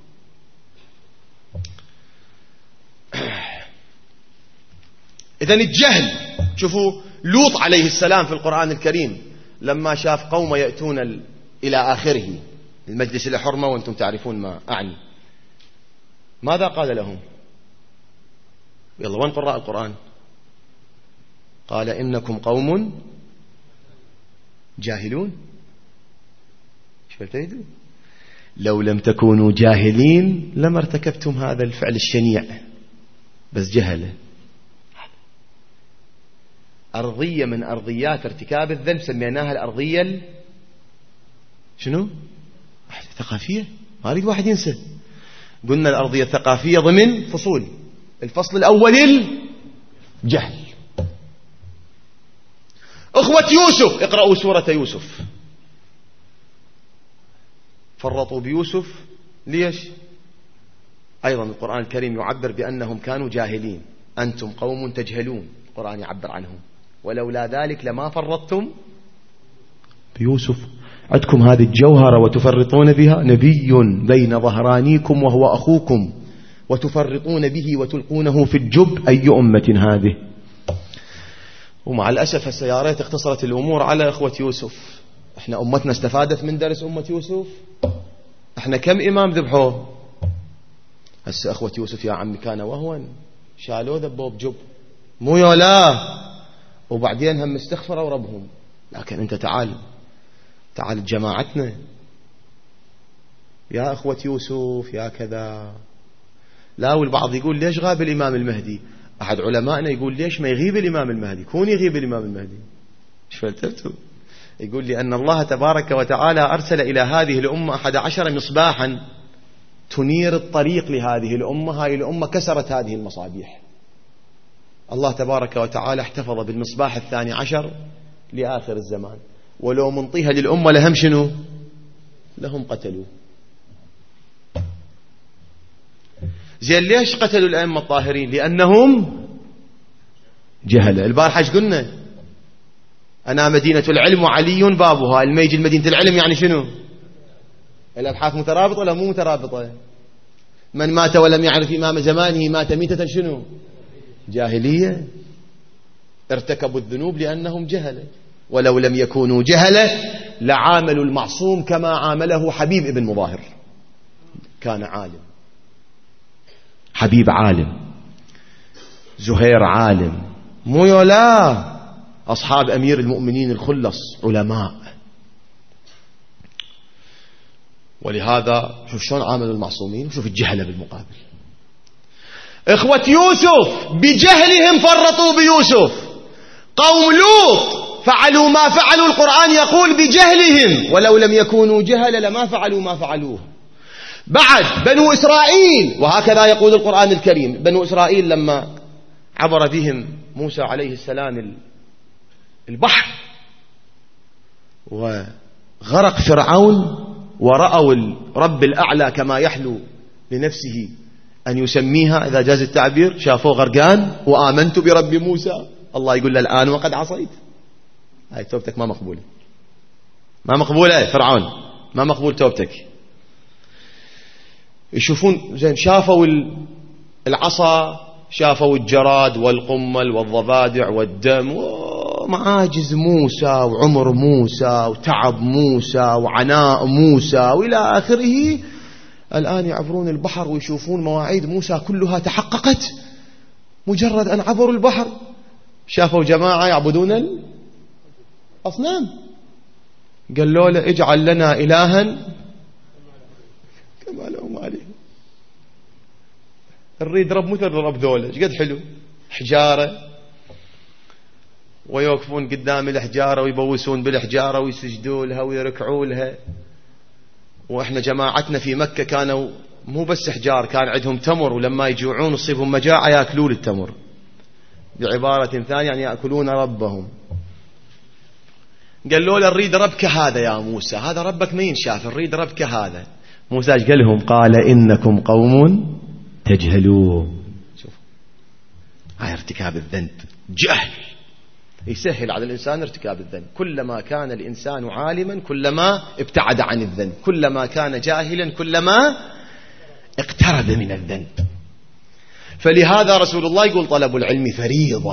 إذن الجهل، شوفوا لوط عليه السلام في القرآن الكريم لما شاف قوم يأتون إلى آخره، المجلس له حرمة وأنتم تعرفون ما أعني. ماذا قال لهم؟ يلا وين قراء القرآن؟ قال إنكم قوم جاهلون. شفتوا؟ لو لم تكونوا جاهلين لما ارتكبتم هذا الفعل الشنيع، بس جهله. أرضية من أرضيات ارتكاب الذنب سميناها الأرضية شنو؟ ثقافية. ما أريد واحد ينسى. قلنا الأرضية الثقافية ضمن فصول. الفصل الأول الجهل. أخوة يوسف، اقرأوا سورة يوسف. فرطوا بيوسف ليش؟ أيضا القرآن الكريم يعبر بأنهم كانوا جاهلين. أنتم قوم تجهلون، القرآن يعبر عنهم. ولولا ذلك لما فرطتم بيوسف. عندكم هذه الجوهرة وتفرطون بها. نبي بين ظهرانيكم وهو أخوكم وتفرطون به وتلقونه في الجب، أي أمة هذه؟ ومع الأسف السيارات اختصرت الأمور على إخوة يوسف. احنا أمتنا استفادت من درس أمة يوسف. احنا كم إمام ذبحوه؟ هسه أخوة يوسف يا عمي كان وهوا، شالوه ذبوه بجب، مو يولا، وبعدين هم استغفروا ربهم. لكن انت تعال جماعتنا يا أخوة يوسف يا كذا. لا، والبعض يقول ليش غاب الإمام المهدي؟ أحد علمائنا يقول ليش ما يغيب الإمام المهدي؟ كون يغيب الإمام المهدي. ايش فلتفتوا؟ يقول لأن الله تبارك وتعالى أرسل إلى هذه الأمة 11 مصباحا تنير الطريق لهذه الأمة. هذه الأمة كسرت هذه المصابيح. الله تبارك وتعالى احتفظ بالمصباح 12 لآخر الزمان. ولو منطيها للأمة لهم شنو؟ لهم قتلوا. زين ليش قتلوا الأئمة الطاهرين؟ لأنهم جهلة. البارحة ايش قلنا؟ أنا مدينة العلم وعلي بابها. الميجي مدينة العلم يعني شنو؟ الأبحاث مترابطة ولا مو مترابطة؟ من مات ولم يعرف إمام زمانه مات ميتة شنو؟ جاهلية. ارتكبوا الذنوب لأنهم جهلة. ولو لم يكونوا جهلة لعاملوا المعصوم كما عامله حبيب ابن مظاهر. كان عالم، حبيب عالم، زهير عالم، مو يولا أصحاب أمير المؤمنين الخلص علماء. ولهذا شوف شلون عاملوا المعصومين وشوف الجهلة بالمقابل. إخوة يوسف بجهلهم فرطوا بيوسف. قوم لوط فعلوا ما فعلوا، القرآن يقول بجهلهم، ولو لم يكونوا جهل لما فعلوا ما فعلوه. بعد بنو إسرائيل، وهكذا يقول القرآن الكريم. بنو إسرائيل لما عبر بهم موسى عليه السلام البحر وغرق فرعون، ورأوا الرب الأعلى كما يحلو لنفسه أن يسميها إذا جاز التعبير، شافوه غرقان وآمنت برب موسى. الله يقول له الآن وقد عصيت. هاي توبتك ما مقبولة، ما مقبولة فرعون، ما مقبول توبتك. يشوفون زين، شافوا العصا، شافوا الجراد والقمل والضفادع والدم ومعاجز موسى وعمر موسى وتعب موسى وعناء موسى وإلى آخره. الآن يعبرون البحر ويشوفون مواعيد موسى كلها تحققت. مجرد أن عبروا البحر شافوا جماعة يعبدون الأصنام. قالوا له اجعل لنا إلها كما لهم عليه. نريد رب مثل رب ذولا. ايش قد حلو، حجارة، ويوقفون قدام الحجارة ويبوسون بالحجارة ويسجدوا لها ويركعوا لها. واحنا جماعتنا في مكة كانوا مو بس حجار، كان عندهم تمر، ولما يجوعون يصيبهم مجاعة يأكلون التمر. بعبارة ثانية يعني يأكلون ربهم. قالوا له نريد ربك هذا يا موسى، هذا ربك ما ينشاف، نريد ربك هذا. موسى ايش قال لهم؟ قال إنكم قوم تجهلون. شوف هاي ارتكاب الذنب، جهل يسهل على الإنسان ارتكاب الذنب. كلما كان الإنسان عالما كلما ابتعد عن الذنب، كلما كان جاهلا كلما اقترب من الذنب. فلهذا رسول الله يقول طلب العلم فريضة،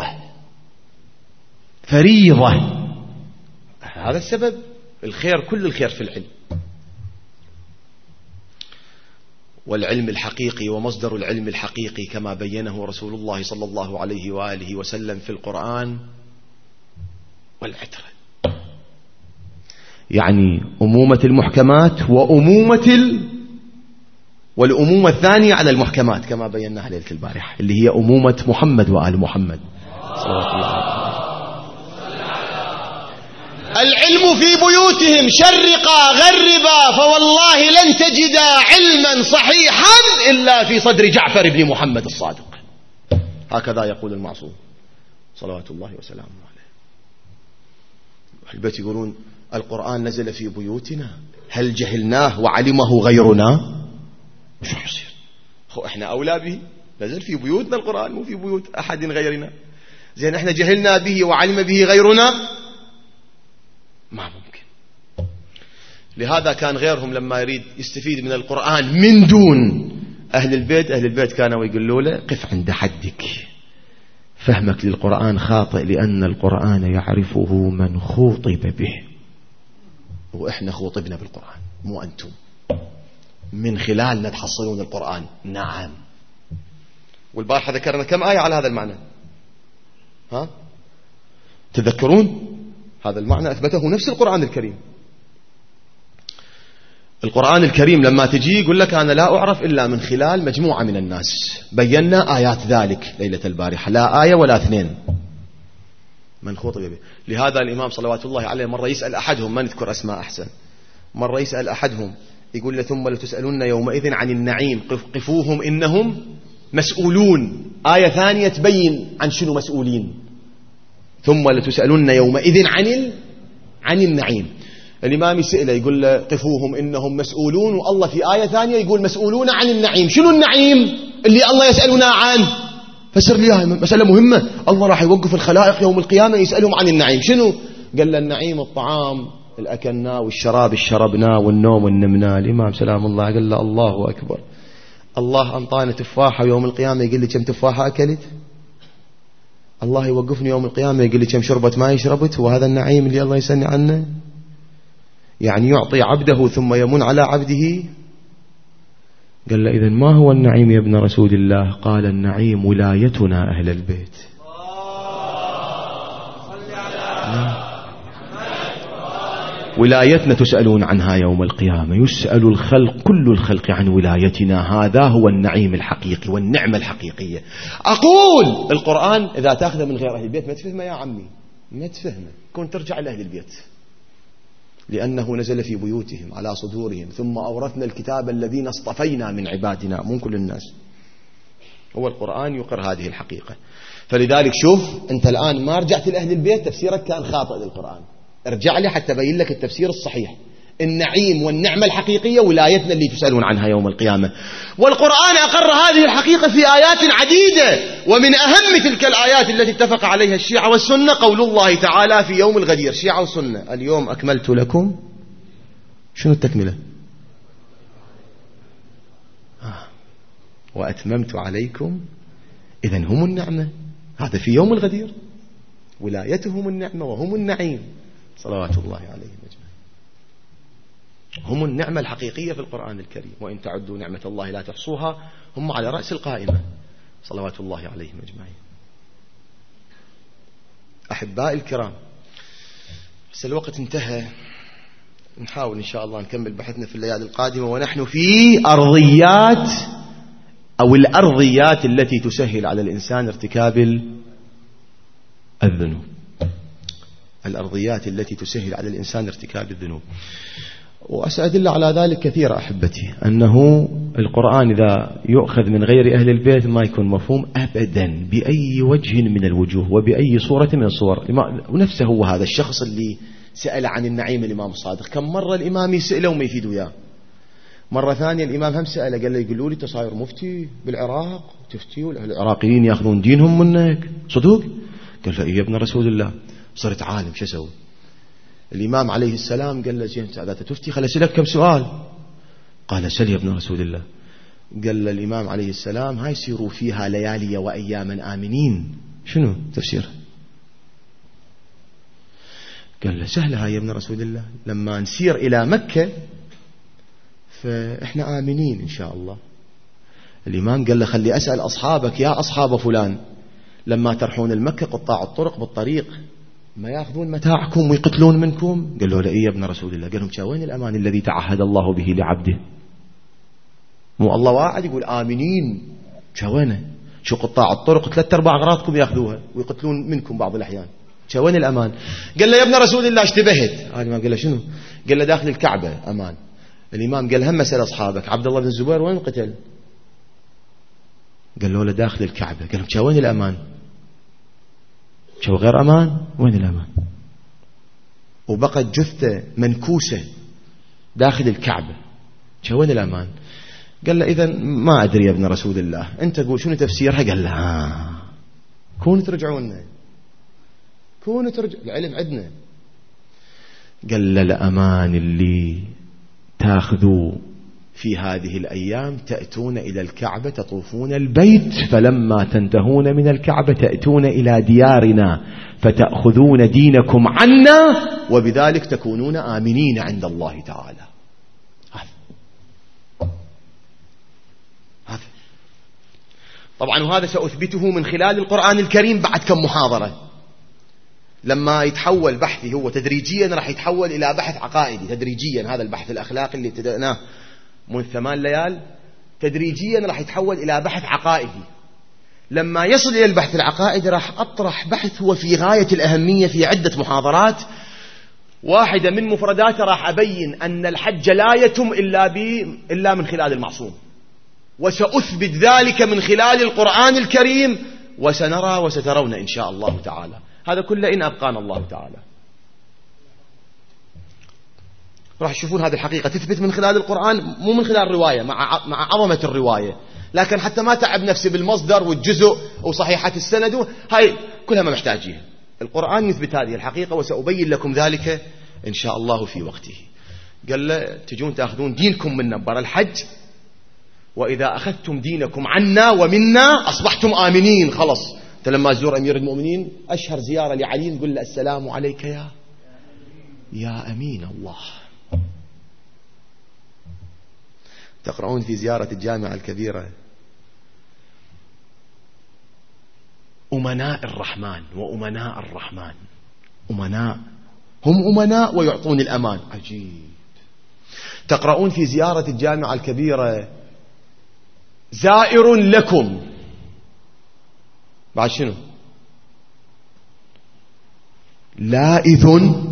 فريضة. هذا السبب الخير، كل الخير في العلم. والعلم الحقيقي ومصدر العلم الحقيقي كما بينه رسول الله صلى الله عليه وآله وسلم في القرآن والعترة، يعني أمومة المحكمات والأمومة الثانية على المحكمات كما بيناها ليلة البارحة، اللي هي أمومة محمد وآل محمد صلوات الله عليه. العلم في بيوتهم، شرقا غربا، فوالله لن تجد علما صحيحا إلا في صدر جعفر بن محمد الصادق. هكذا يقول المعصوم صلوات الله وسلامه عليه. البيت يقولون القرآن نزل في بيوتنا، هل جهلناه وعلمه غيرنا؟ شو يصير؟ احنا أولى به، نزل في بيوتنا القرآن مو في بيوت أحد غيرنا. زين احنا جهلنا به وعلم به غيرنا؟ ما ممكن. لهذا كان غيرهم لما يريد يستفيد من القرآن من دون أهل البيت كانوا يقولوا له قف عند حدك، فهمك للقرآن خاطئ، لأن القرآن يعرفه من خوطب به، وإحنا خوطبنا بالقرآن مو أنتم، من خلالنا تحصلون القرآن. نعم. والبارحة ذكرنا كم آية على هذا المعنى، ها تذكرون؟ هذا المعنى أثبته نفس القرآن الكريم. القرآن الكريم لما تجي يقول لك أنا لا أعرف إلا من خلال مجموعة من الناس، بينا آيات ذلك ليلة البارحة، لا آية ولا اثنين، من خوطب به. لهذا الإمام صلوات الله عليه مرة يسأل أحدهم، ما نذكر أسماء أحسن، مرة يسأل أحدهم يقول له ثم لتسألن يومئذ عن النعيم قفوهم إنهم مسؤولون. آية ثانية تبين عن شنو مسؤولين، ثم لتسألن يومئذ عن النعيم. الإمام يسأله يقول له قفوهم إنهم مسؤولون، والله في آية ثانية يقول مسؤولون عن النعيم. شنو النعيم اللي الله يسألنا عنه؟ فسر لي مسألة مهمة. الله راح يوقف الخلائق يوم القيامة يسألهم عن النعيم. شنو؟ قال له النعيم الطعام الأكلناه، والشراب الشربناه، والنوم النمناه. الإمام سلام الله قال له الله أكبر، الله أنطانا تفاحة ويوم القيامة يقول لي كم تفاحة أكلت؟ الله يوقفني يوم القيامة يقول لي كم شربت ماء شربت؟ وهذا النعيم اللي الله يسألني عنه؟ يعني يعطي عبده ثم يمن على عبده. قال له إذن ما هو النعيم يا ابن رسول الله؟ قال النعيم ولايتنا أهل البيت. ولايتنا تسألون عنها يوم القيامة، يسأل الخلق كل الخلق عن ولايتنا، هذا هو النعيم الحقيقي والنعمة الحقيقية. أقول القرآن إذا تأخذ من غير أهل البيت ما تفهمه يا عمي، ما تفهمه، كون ترجع لأهل البيت، لأنه نزل في بيوتهم على صدورهم، ثم أورثنا الكتاب الذين اصطفينا من عبادنا، مو كل الناس. هو القرآن يقر هذه الحقيقة. فلذلك شوف أنت الآن ما رجعت لأهل البيت، تفسيرك كان خاطئ للقرآن. ارجع لي حتى بين لك التفسير الصحيح. النعيم والنعمة الحقيقية ولايتنا اللي تسألون عنها يوم القيامة. والقرآن أقر هذه الحقيقة في آيات عديدة، ومن أهم تلك الآيات التي اتفق عليها الشيعة والسنة قول الله تعالى في يوم الغدير. شيعة والسنة اليوم أكملت لكم، شنو التكملة؟ وأتممت عليكم. إذن هم النعمة، هذا في يوم الغدير، ولايتهم النعمة وهم النعيم صلوات الله عليهم أجمعين. هم النعمة الحقيقية في القرآن الكريم، وإن تعدوا نعمة الله لا تحصوها، هم على رأس القائمة صلوات الله عليهم أجمعين. أحباء الكرام، بس الوقت انتهى، نحاول إن شاء الله نكمل بحثنا في الليالي القادمة، ونحن في أرضيات أو الأرضيات التي تسهل على الإنسان ارتكاب الذنوب. الأرضيات التي تسهل على الإنسان ارتكاب الذنوب. وأدلة على ذلك كثيرة أحبتي، أنه القرآن إذا يؤخذ من غير أهل البيت ما يكون مفهوم أبدا بأي وجه من الوجوه وبأي صورة من الصور. ونفسه هو هذا الشخص اللي سأل عن النعيم الإمام الصادق، كم مرة الإمام يسأله وما يفيد وياه. مرة ثانية الإمام هم سأله، قال له يقولوا لي أنت صاير مفتي بالعراق تفتي والعراقيين يأخذون دينهم منك صدق؟ قال له إيه يا ابن رسول الله، صرت عالم شو أسوي؟ الإمام عليه السلام قال له زين إذا تفتي خل أسألك كم سؤال. قال سل يا ابن رسول الله. قال له الإمام عليه السلام هاي سيروا فيها ليالي وأياما آمنين. شنو تفسير؟ قال له سهلة هاي يا ابن رسول الله، لما نسير إلى مكة فإحنا آمنين إن شاء الله، الإمام قال له خلي أسأل أصحابك يا أصحاب فلان، لما ترحون المكة قطاع الطرق بالطريق ما يأخذون متاعكم ويقتلون منكم؟ قال له لا يا ابن رسول الله. قال لهم وين الأمان الذي تعهد الله به لعبده؟ مو الله واعد يقول آمنين، وينه؟ شو قطاع الطرق 3/4 أغراضكم يأخذوها ويقتلون منكم بعض الأحيان، وين الأمان؟ قال له يا ابن رسول الله اشتبهت. الإمام قال له شنو؟ قال له داخل الكعبة أمان. الإمام قال هم اسأل أصحابك عبد الله بن الزبير وين قتل؟ قال له داخل الكعبة. قال لهم وين الأمان؟ شو غير أمان؟ وين الأمان؟ وبقت جثة منكوسة داخل الكعبة، وين الأمان؟ قال له إذا ما أدري يا ابن رسول الله، أنت قول شنو تفسيرها؟ قال له كونوا ترجعونا، كونوا ترجع، العلم عندنا. قال له الأمان اللي تاخذوا في هذه الأيام تأتون إلى الكعبة تطوفون البيت، فلما تنتهون من الكعبة تأتون إلى ديارنا فتأخذون دينكم عنا، وبذلك تكونون آمنين عند الله تعالى. هذا طبعا، وهذا سأثبته من خلال القرآن الكريم بعد كم محاضرة. لما يتحول بحثي هو تدريجيا راح يتحول إلى بحث عقائدي تدريجيا، هذا البحث الأخلاقي اللي ابتدأناه من 8 ليال تدريجيا راح يتحول إلى بحث عقائدي. لما يصل إلى البحث العقائدي راح أطرح بحث هو في غاية الأهمية في عدة محاضرات. واحدة من مفرداته راح أبين أن الحج لا يتم إلا من خلال المعصوم، وسأثبت ذلك من خلال القرآن الكريم، وسنرى وسترون إن شاء الله تعالى. هذا كله إن أبقانا الله تعالى. راح تشوفون هذه الحقيقة تثبت من خلال القرآن، مو من خلال الرواية، مع عظمة الرواية، لكن حتى ما تعب نفسي بالمصدر والجزء وصحيحة السند، هاي كلها ما محتاجيها. القرآن يثبت هذه الحقيقة، وسأبين لكم ذلك إن شاء الله في وقته. قال له تجون تأخذون دينكم منا برا الحج، وإذا أخذتم دينكم عنا ومنا أصبحتم آمنين. خلص أنت لما تزور أمير المؤمنين أشهر زيارة لعلي تقول له السلام عليك يا أمين الله. تقرؤون في زيارة الجامعة الكبيرة أمناء الرحمن وأمناء الرحمن، أمناء هم أمناء ويعطون الأمان، عجيب. تقرؤون في زيارة الجامعة الكبيرة زائر لكم، بعد شنو؟ لائذ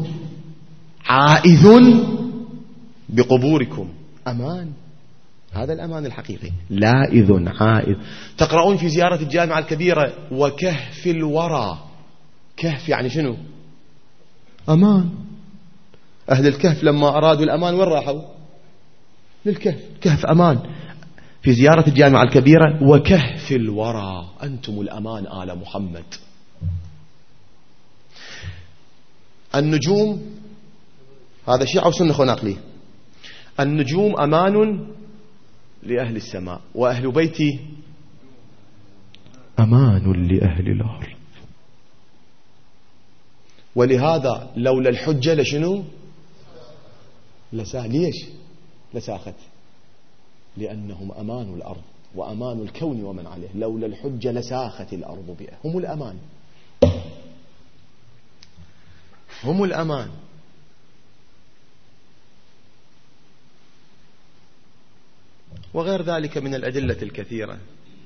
عائذ بقبوركم، أمان. هذا الأمان الحقيقي، لائذ عائذ. تقرؤون في زيارة الجامعة الكبيرة وكهف الورى، كهف يعني شنو؟ أمان. أهل الكهف لما أرادوا الأمان وين راحوا؟ للكهف، كهف أمان. في زيارة الجامعة الكبيرة وكهف الورى، أنتم الأمان آل محمد. النجوم، هذا شيء أو سنة خناقلي، النجوم أمان لأهل السماء، وأهل بيتي أمان لأهل الأرض. ولهذا لولا الحجة لشنو؟ ليش لساخت؟ لأنهم أمان الأرض وأمان الكون ومن عليه. لولا الحجة لساخت الأرض بها. هم الأمان، هم الأمان. وغير ذلك من الأدلة الكثيرة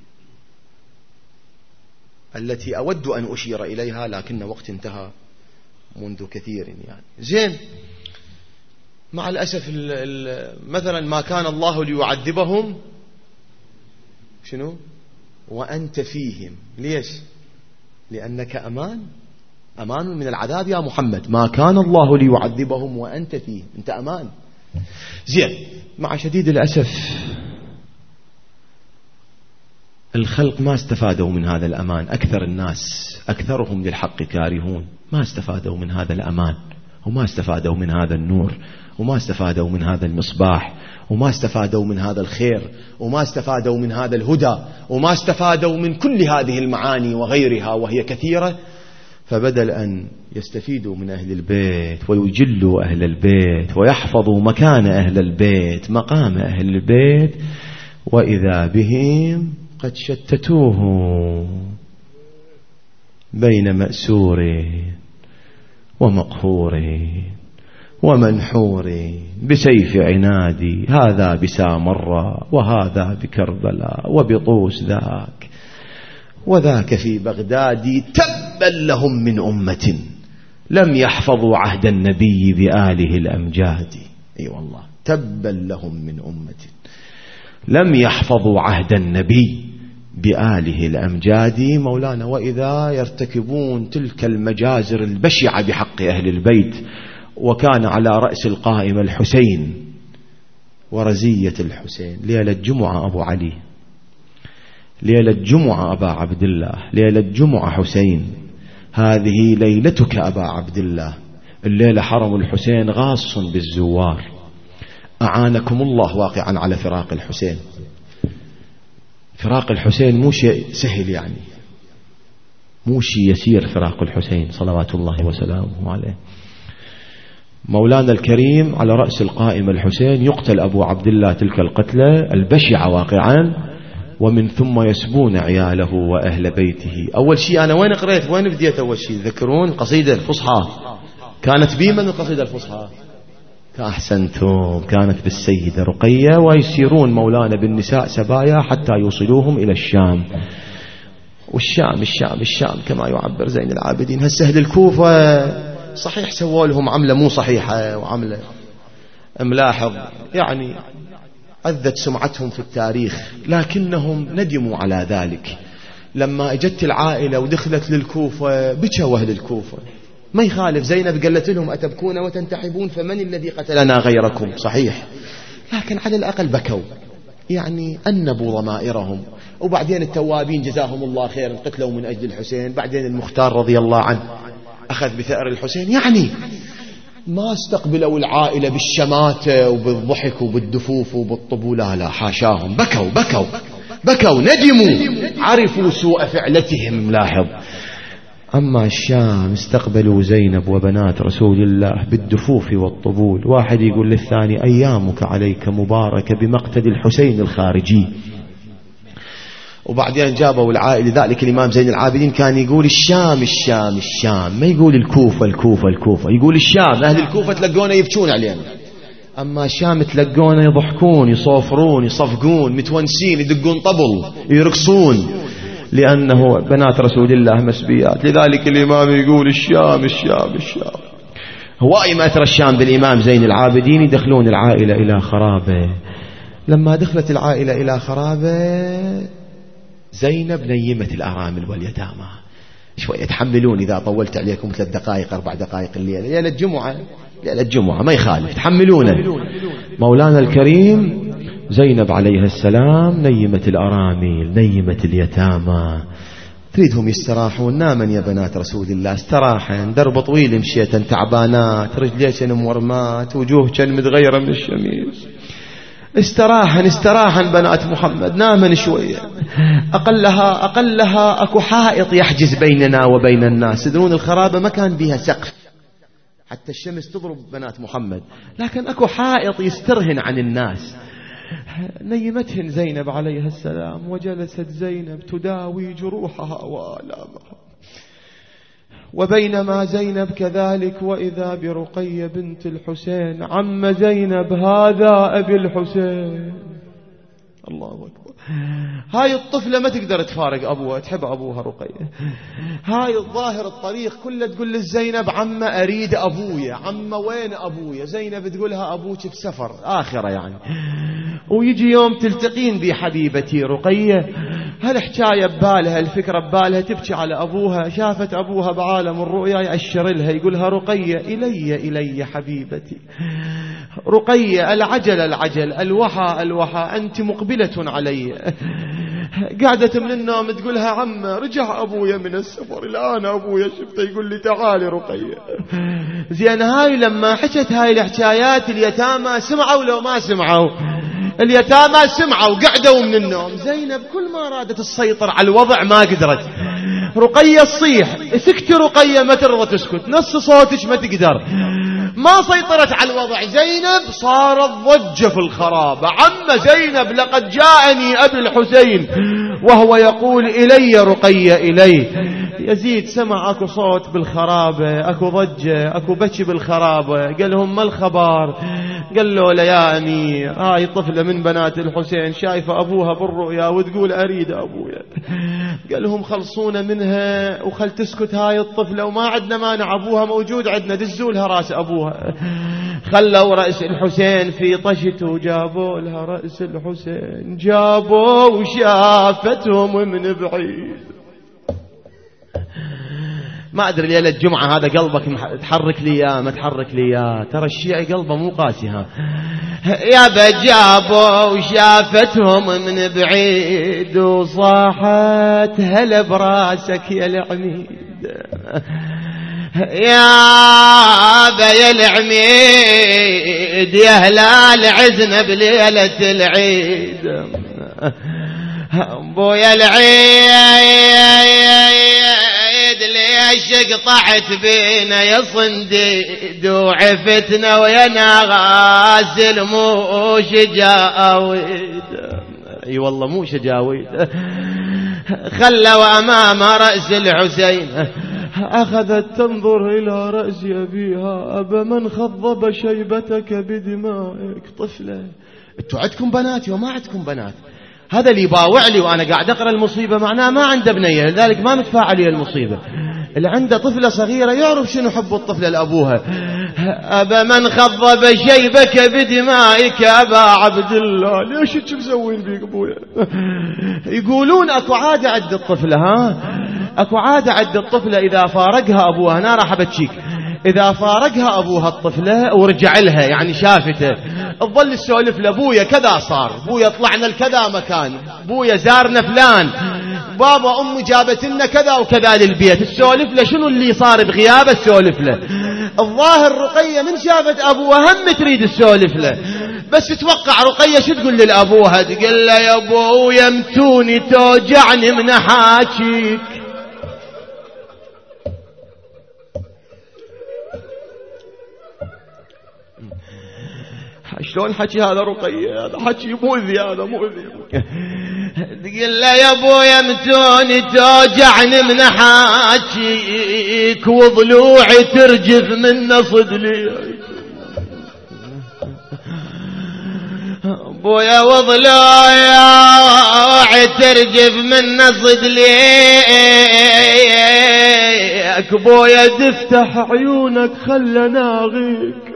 التي أود أن أشير إليها، لكن وقت انتهى منذ كثير يعني. زين، مع الأسف مثلا ما كان الله ليعذبهم شنو وأنت فيهم. ليش؟ لأنك أمان من العذاب يا محمد. ما كان الله ليعذبهم وأنت فيهم، أنت أمان. زين، مع شديد الأسف الخلق ما استفادوا من هذا الأمان. أكثر الناس، أكثرهم للحق كارهون، ما استفادوا من هذا الأمان، وما استفادوا من هذا النور، وما استفادوا من هذا المصباح، وما استفادوا من هذا الخير، وما استفادوا من هذا الهدى، وما استفادوا من كل هذه المعاني وغيرها وهي كثيرة. فبدل أن يستفيدوا من أهل البيت ويجلوا أهل البيت ويحفظوا مكان أهل البيت، مقام أهل البيت، وإذا بهم قد شتتوه بين مأسور ومقهور ومنحور بسيف عنادي، هذا بسامرة وهذا بكربلاء وبطوس ذاك وذاك في بغداد. تبا لهم من أمة لم يحفظوا عهد النبي بآله الأمجاد. أي والله، تبا لهم من أمة لم يحفظوا عهد النبي بآله الأمجاد. مولانا وإذا يرتكبون تلك المجازر البشعة بحق أهل البيت، وكان على رأس القائمة الحسين ورزية الحسين. ليلة الجمعة أبو علي، ليلة الجمعة أبا عبد الله، ليلة الجمعة حسين، هذه ليلتك أبا عبد الله. الليلة حرم الحسين غاص بالزوار، أعانكم الله واقعا على فراق الحسين. فراق الحسين مو شيء سهل، يعني مو شيء يسير فراق الحسين صلوات الله وسلامه عليه. مولانا الكريم على رأس القائمة الحسين، يقتل أبو عبد الله تلك القتلة البشعة واقعا، ومن ثم يسبون عياله وأهل بيته. أول شيء أنا وين قريت، وين بديت أول شيء؟ ذكرون قصيدة الفصحى كانت بمن القصيدة الفصحى؟ أحسنتم، كانت بالسيدة رقية. ويسيرون مولانا بالنساء سبايا حتى يوصلوهم إلى الشام. والشام الشام الشام كما يعبر زين العابدين. هالسهل الكوفة صحيح سووا لهم عملة مو صحيحة وعملة ملاحظ، يعني عذت سمعتهم في التاريخ، لكنهم ندموا على ذلك. لما اجت العائلة ودخلت للكوفة بكوا أهل الكوفة. ما يخالف، زينب قالت لهم أتبكون وتنتحبون فمن الذي قتلنا غيركم؟ صحيح، لكن على الأقل بكوا، يعني أنبوا ضمائرهم. وبعدين التوابين جزاهم الله خير قتلوا من أجل الحسين. بعدين المختار رضي الله عنه أخذ بثأر الحسين، يعني ما استقبلوا العائلة بالشماتة وبالضحك وبالدفوف وبالطبول، لا حاشاهم، بكوا بكوا بكوا، ندموا، عرفوا سوء فعلتهم. ملاحظ. أما الشام استقبلوا زينب وبنات رسول الله بالدفوف والطبول. واحد يقول للثاني أيامك عليك مباركة بمقتل الحسين الخارجي. وبعدين جابوا العائلة. ذلك الإمام زين العابدين كان يقول الشام الشام الشام، ما يقول الكوفة الكوفة الكوفة، يقول الشام. أهل الكوفة تلقونه يبكون علينا، أما الشام تلقونه يضحكون يصوفرون يصفقون متونسين يدقون طبل يرقصون، لأنه بنات رسول الله مسبيات. لذلك الإمام يقول الشام الشام الشام. هو ما أثر الشام بالإمام زين العابدين. يدخلون العائلة إلى خرابة. لما دخلت العائلة إلى خرابة زينب نيمت الأرامل واليتامى. شوية تحملون إذا طولت عليكم 3 دقائق 4 دقائق الليلة، ليلة الجمعة، ليلة الجمعة ما يخالف، تحملونه. مولانا الكريم زينب عليها السلام نيمت الأرامل، نيمت اليتامى، تريدهم يستراحون. نامن يا بنات رسول الله، استراحن، درب طويل مشيتن، تعبانات، رجليشن مورمات، وجوهشن متغيرة من الشميس. استراحن استراحن بنات محمد، نامن شوية. أقلها أكو حائط يحجز بيننا وبين الناس. تدرون الخرابة ما كان بها سقف حتى الشمس تضرب بنات محمد، لكن أكو حائط يسترهن عن الناس. نيمتهن زينب عليها السلام، وجلست زينب تداوي جروحها وآلامها. وبينما زينب كذلك وإذا برقية بنت الحسين، عم زينب هذا أبي الحسين. الله أكبر. هاي الطفلة ما تقدر تفارق أبوها، تحب أبوها رقية. هاي الظاهر الطريق كله تقول للزينب عم أريد أبويا، عم وين أبويا؟ زينب تقولها أبوك بسفر آخرة يعني. ويجي يوم تلتقين بي حبيبتي رقية، هالحكاية ببالها، الفكرة ببالها، تبكي على أبوها. شافت أبوها بعالم الرؤيا يأشر لها يقولها رقية إلي إلي حبيبتي رقية، العجل العجل، الوحى الوحى، أنت مقبلة علي. قعدت من النوم تقولها عم رجع أبويا من السفر الآن، أبويا شفته يقول لي تعالي رقية. زين هاي لما حكت هاي الحكايات اليتامى سمعوا لو ما سمعوا؟ اليتامى سمعوا وقعدوا من النوم. زينب كل ما رادت تسيطر على الوضع ما قدرت. رقية تصيح، سكت رقية ما ترضى تسكت، نص صوتك ما تقدر. ما سيطرت على الوضع زينب، صارت ضجة في الخرابة: عم زينب لقد جاءني أبي الحسين وهو يقول إلي رقية إلي. يزيد سمع أكو صوت بالخرابة، أكو ضجة، أكو بكي بالخرابة. قال لهم: ما الخبر؟ قال له: لا يا أمير، هاي طفلة من بنات الحسين شايفة أبوها بالرؤيا وتقول أريد أبويا. قال لهم: خلصونا منها وخل تسكت هاي الطفلة، وما عندنا مانع، أبوها موجود عندنا، دزوا لها رأس أبوها. خلوا رأس الحسين في طشته وجابوا لها رأس الحسين، جابوا وشافتهم من بعيد. ما أدري ليلة الجمعة هذا قلبك تحرك لي يا ما تحرك لي يا، ترى الشيعي قلبه مو قاسي. ها يا بجابوا وشافتهم من بعيد وصاحت: هلا براسك يا العميد، يا يا العميد، يا هلال عزنا بليلة العيد. بويا العيد ليش قطعت بينا يا صنديد، وعفتنا ويانا غاسل مو شجاويد. اي والله مو شجاويد. خلوا امام رأس الحسين، أخذت تنظر إلى رأس أبيها: أبا من خضب شيبتك بدمائك. طفلة، انتوا عندكم بنات وما عندكم بنات. هذا اللي يباوع لي وأنا قاعد أقرأ المصيبة معناه ما عنده بنية، لذلك ما متفاعل لي المصيبة. اللي عنده طفلة صغيرة يعرف شنو حب الطفلة لأبوها. أبا من خضب شيبك بدمائك أبا عبد الله. ليش انتم مسوين بيك أبويا؟ يقولون أكو عادة عند الطفلة، ها أكو عادة عند الطفلة إذا فارقها أبوها، أنا راح أبتشيك، إذا فارقها أبوها الطفلة ورجع لها يعني شافته، تظل السولف لأبويا: كذا صار، بويا طلعنا لكذا مكان، بويا زارنا فلان، بابا أمي جابت لنا كذا وكذا للبيت. السولف له شنو اللي صار بغيابه، السولف له. الظاهر رقية من شافت أبوها هم تريد السولف له، بس تتوقع رقية شو تقول لأبوها؟ تقول له: يا أبويا متوني توجعني من حاكيك. شلون حكي هذا رقية؟ هذا حكي مؤذي، هذا مؤذي. تقول له: يا ابويا متوني توجعني من حاكيك، وضلوعي ترجف من صدلي. ابويا وضلوعي ترجف من صدليك، ابويا تفتح عيونك خلنا اغيك.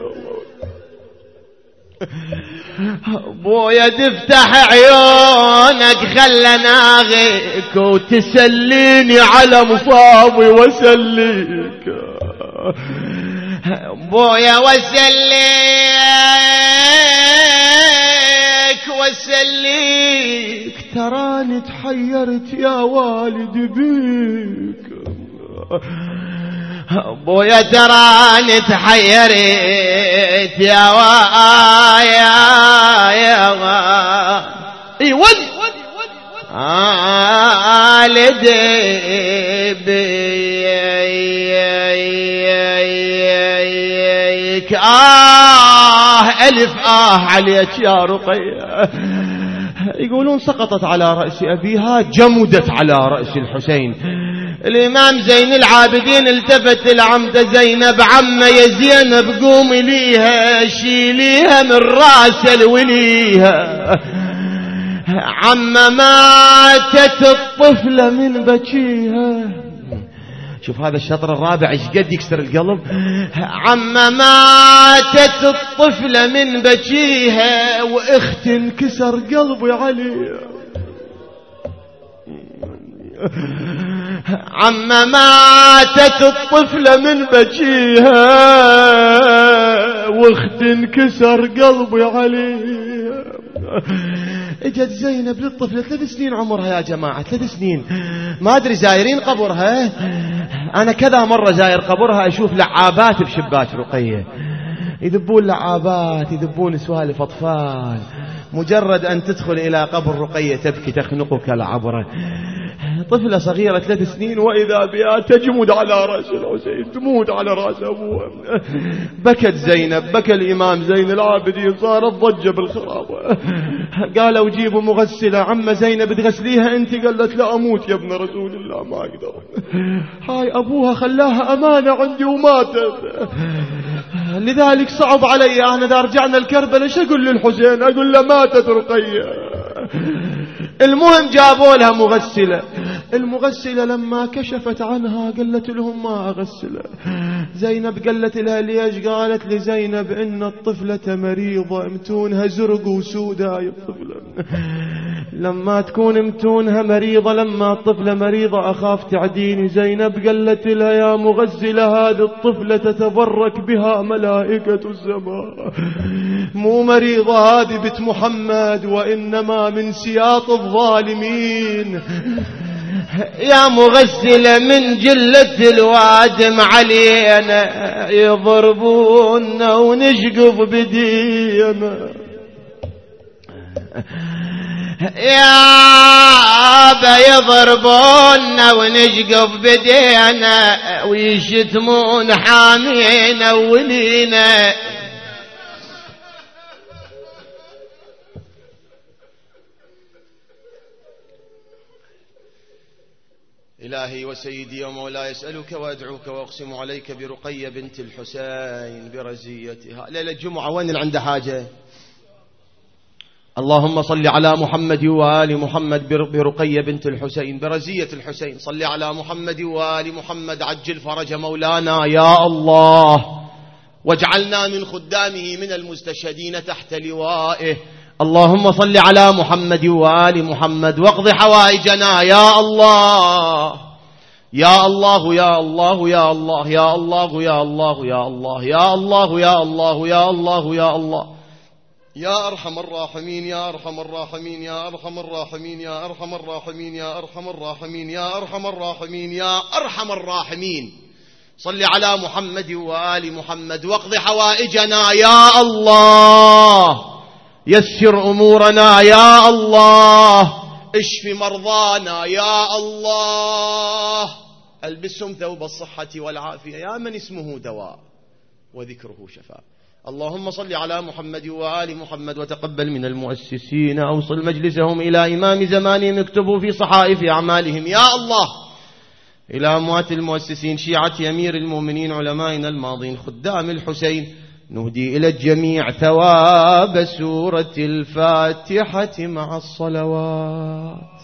بويا تفتح عيونك خلنا اغيك، وتسليني على مصابي وسليك. بويا وسليك، تراني تحيرت يا والدي بيك. بويا تراني تحيرت يا اي ولي بيك. ألف عليك يا رقية. يقولون سقطت على رأس أبيها، جمدت على رأس الحسين. الإمام زين العابدين التفت العمدة زينب: عمة يا زينب قومي ليها، شيليها من راس الوليها. عمة ماتت الطفلة من بكيها. شوف هذا الشطر الرابع ايش قد يكسر القلب. عمة ماتت الطفلة من بكيها، واخت انكسر قلبي عليها. عمة ماتت الطفلة من بكيها، واخت انكسر قلبي عليها. اجت زينب للطفلة 3 سنين عمرها يا جماعة، 3 سنين. ما أدري زايرين قبرها؟ أنا كذا مرة زاير قبرها أشوف لعابات بشباك رقية، يذبون لعابات، يذبون سوالف أطفال. مجرد أن تدخل إلى قبر رقية تبكي تخنقك العبرة. طفلة صغيرة 3 سنين وإذا بها تجمد على رأس الحسين، تموت على رأس أبوها. بكت زينب، بكى الإمام زين العابدين، صارت ضجة بالخراب. قالوا جيبوا مغسلة، عم زينب تغسليها أنت؟ قالت لا أموت يا ابن رسول الله ما أقدر، هاي أبوها خلاها أمانة عندي وماتت، لذلك صعب علي أنا إذا رجعنا الكربلاء شو أقول للحسين؟ أقول له ماتت رقية. المهم جابوا لها مغسلة. المغسلة لما كشفت عنها قالت لهم ما أغسلها. زينب قالت لها ليش؟ قالت لزينب إن الطفلة مريضة، متونها زرق وسودة هاي الطفلة، لما تكون متونها مريضة، لما الطفلة مريضة أخاف تعديني. زينب قالت لها يا مغسلة هذه الطفلة تتبرك بها ملائكة السماء، مو مريضة هذه بنت محمد، وإنما من سياط الظالمين. يا مغسلة من جلة الوادم علينا يضربونا ونشقف بدينا، يا أبا يضربونا ونشقف بدينا ويشتمون حامينا ولينا. إلهي وسيدي ومولاي أسألك وأدعوك وأقسم عليك برقية بنت الحسين برزيتها. ليلة الجمعة وين اللي عنده حاجة؟ اللهم صل على محمد وآل محمد برقية بنت الحسين برزية الحسين. صل على محمد وآل محمد عجل فرج مولانا يا الله، واجعلنا من خدامه من المستشهدين تحت لوائه. اللهم صل على محمد وآل محمد واقض حوائجنا يا الله يا الله يا الله يا الله يا الله يا الله يا الله يا الله يا الله يا الله يا الله يا أرحم الراحمين يا أرحم الراحمين يا أرحم الراحمين يا أرحم الراحمين يا أرحم الراحمين يا أرحم الراحمين يا أرحم الراحمين. صل على محمد وآل محمد واقض حوائجنا يا الله، يسر أمورنا يا الله، اشف مرضانا يا الله، ألبسهم ثوب الصحة والعافية يا من اسمه دواء وذكره شفاء. اللهم صل على محمد وآل محمد وتقبل من المؤسسين، أوصل مجلسهم إلى إمام زمانهم، اكتبوا في صحائف أعمالهم يا الله إلى أموات المؤسسين، شيعة أمير المؤمنين، علمائنا الماضين، خدام الحسين. نهدي إلى الجميع ثواب سورة الفاتحة مع الصلوات.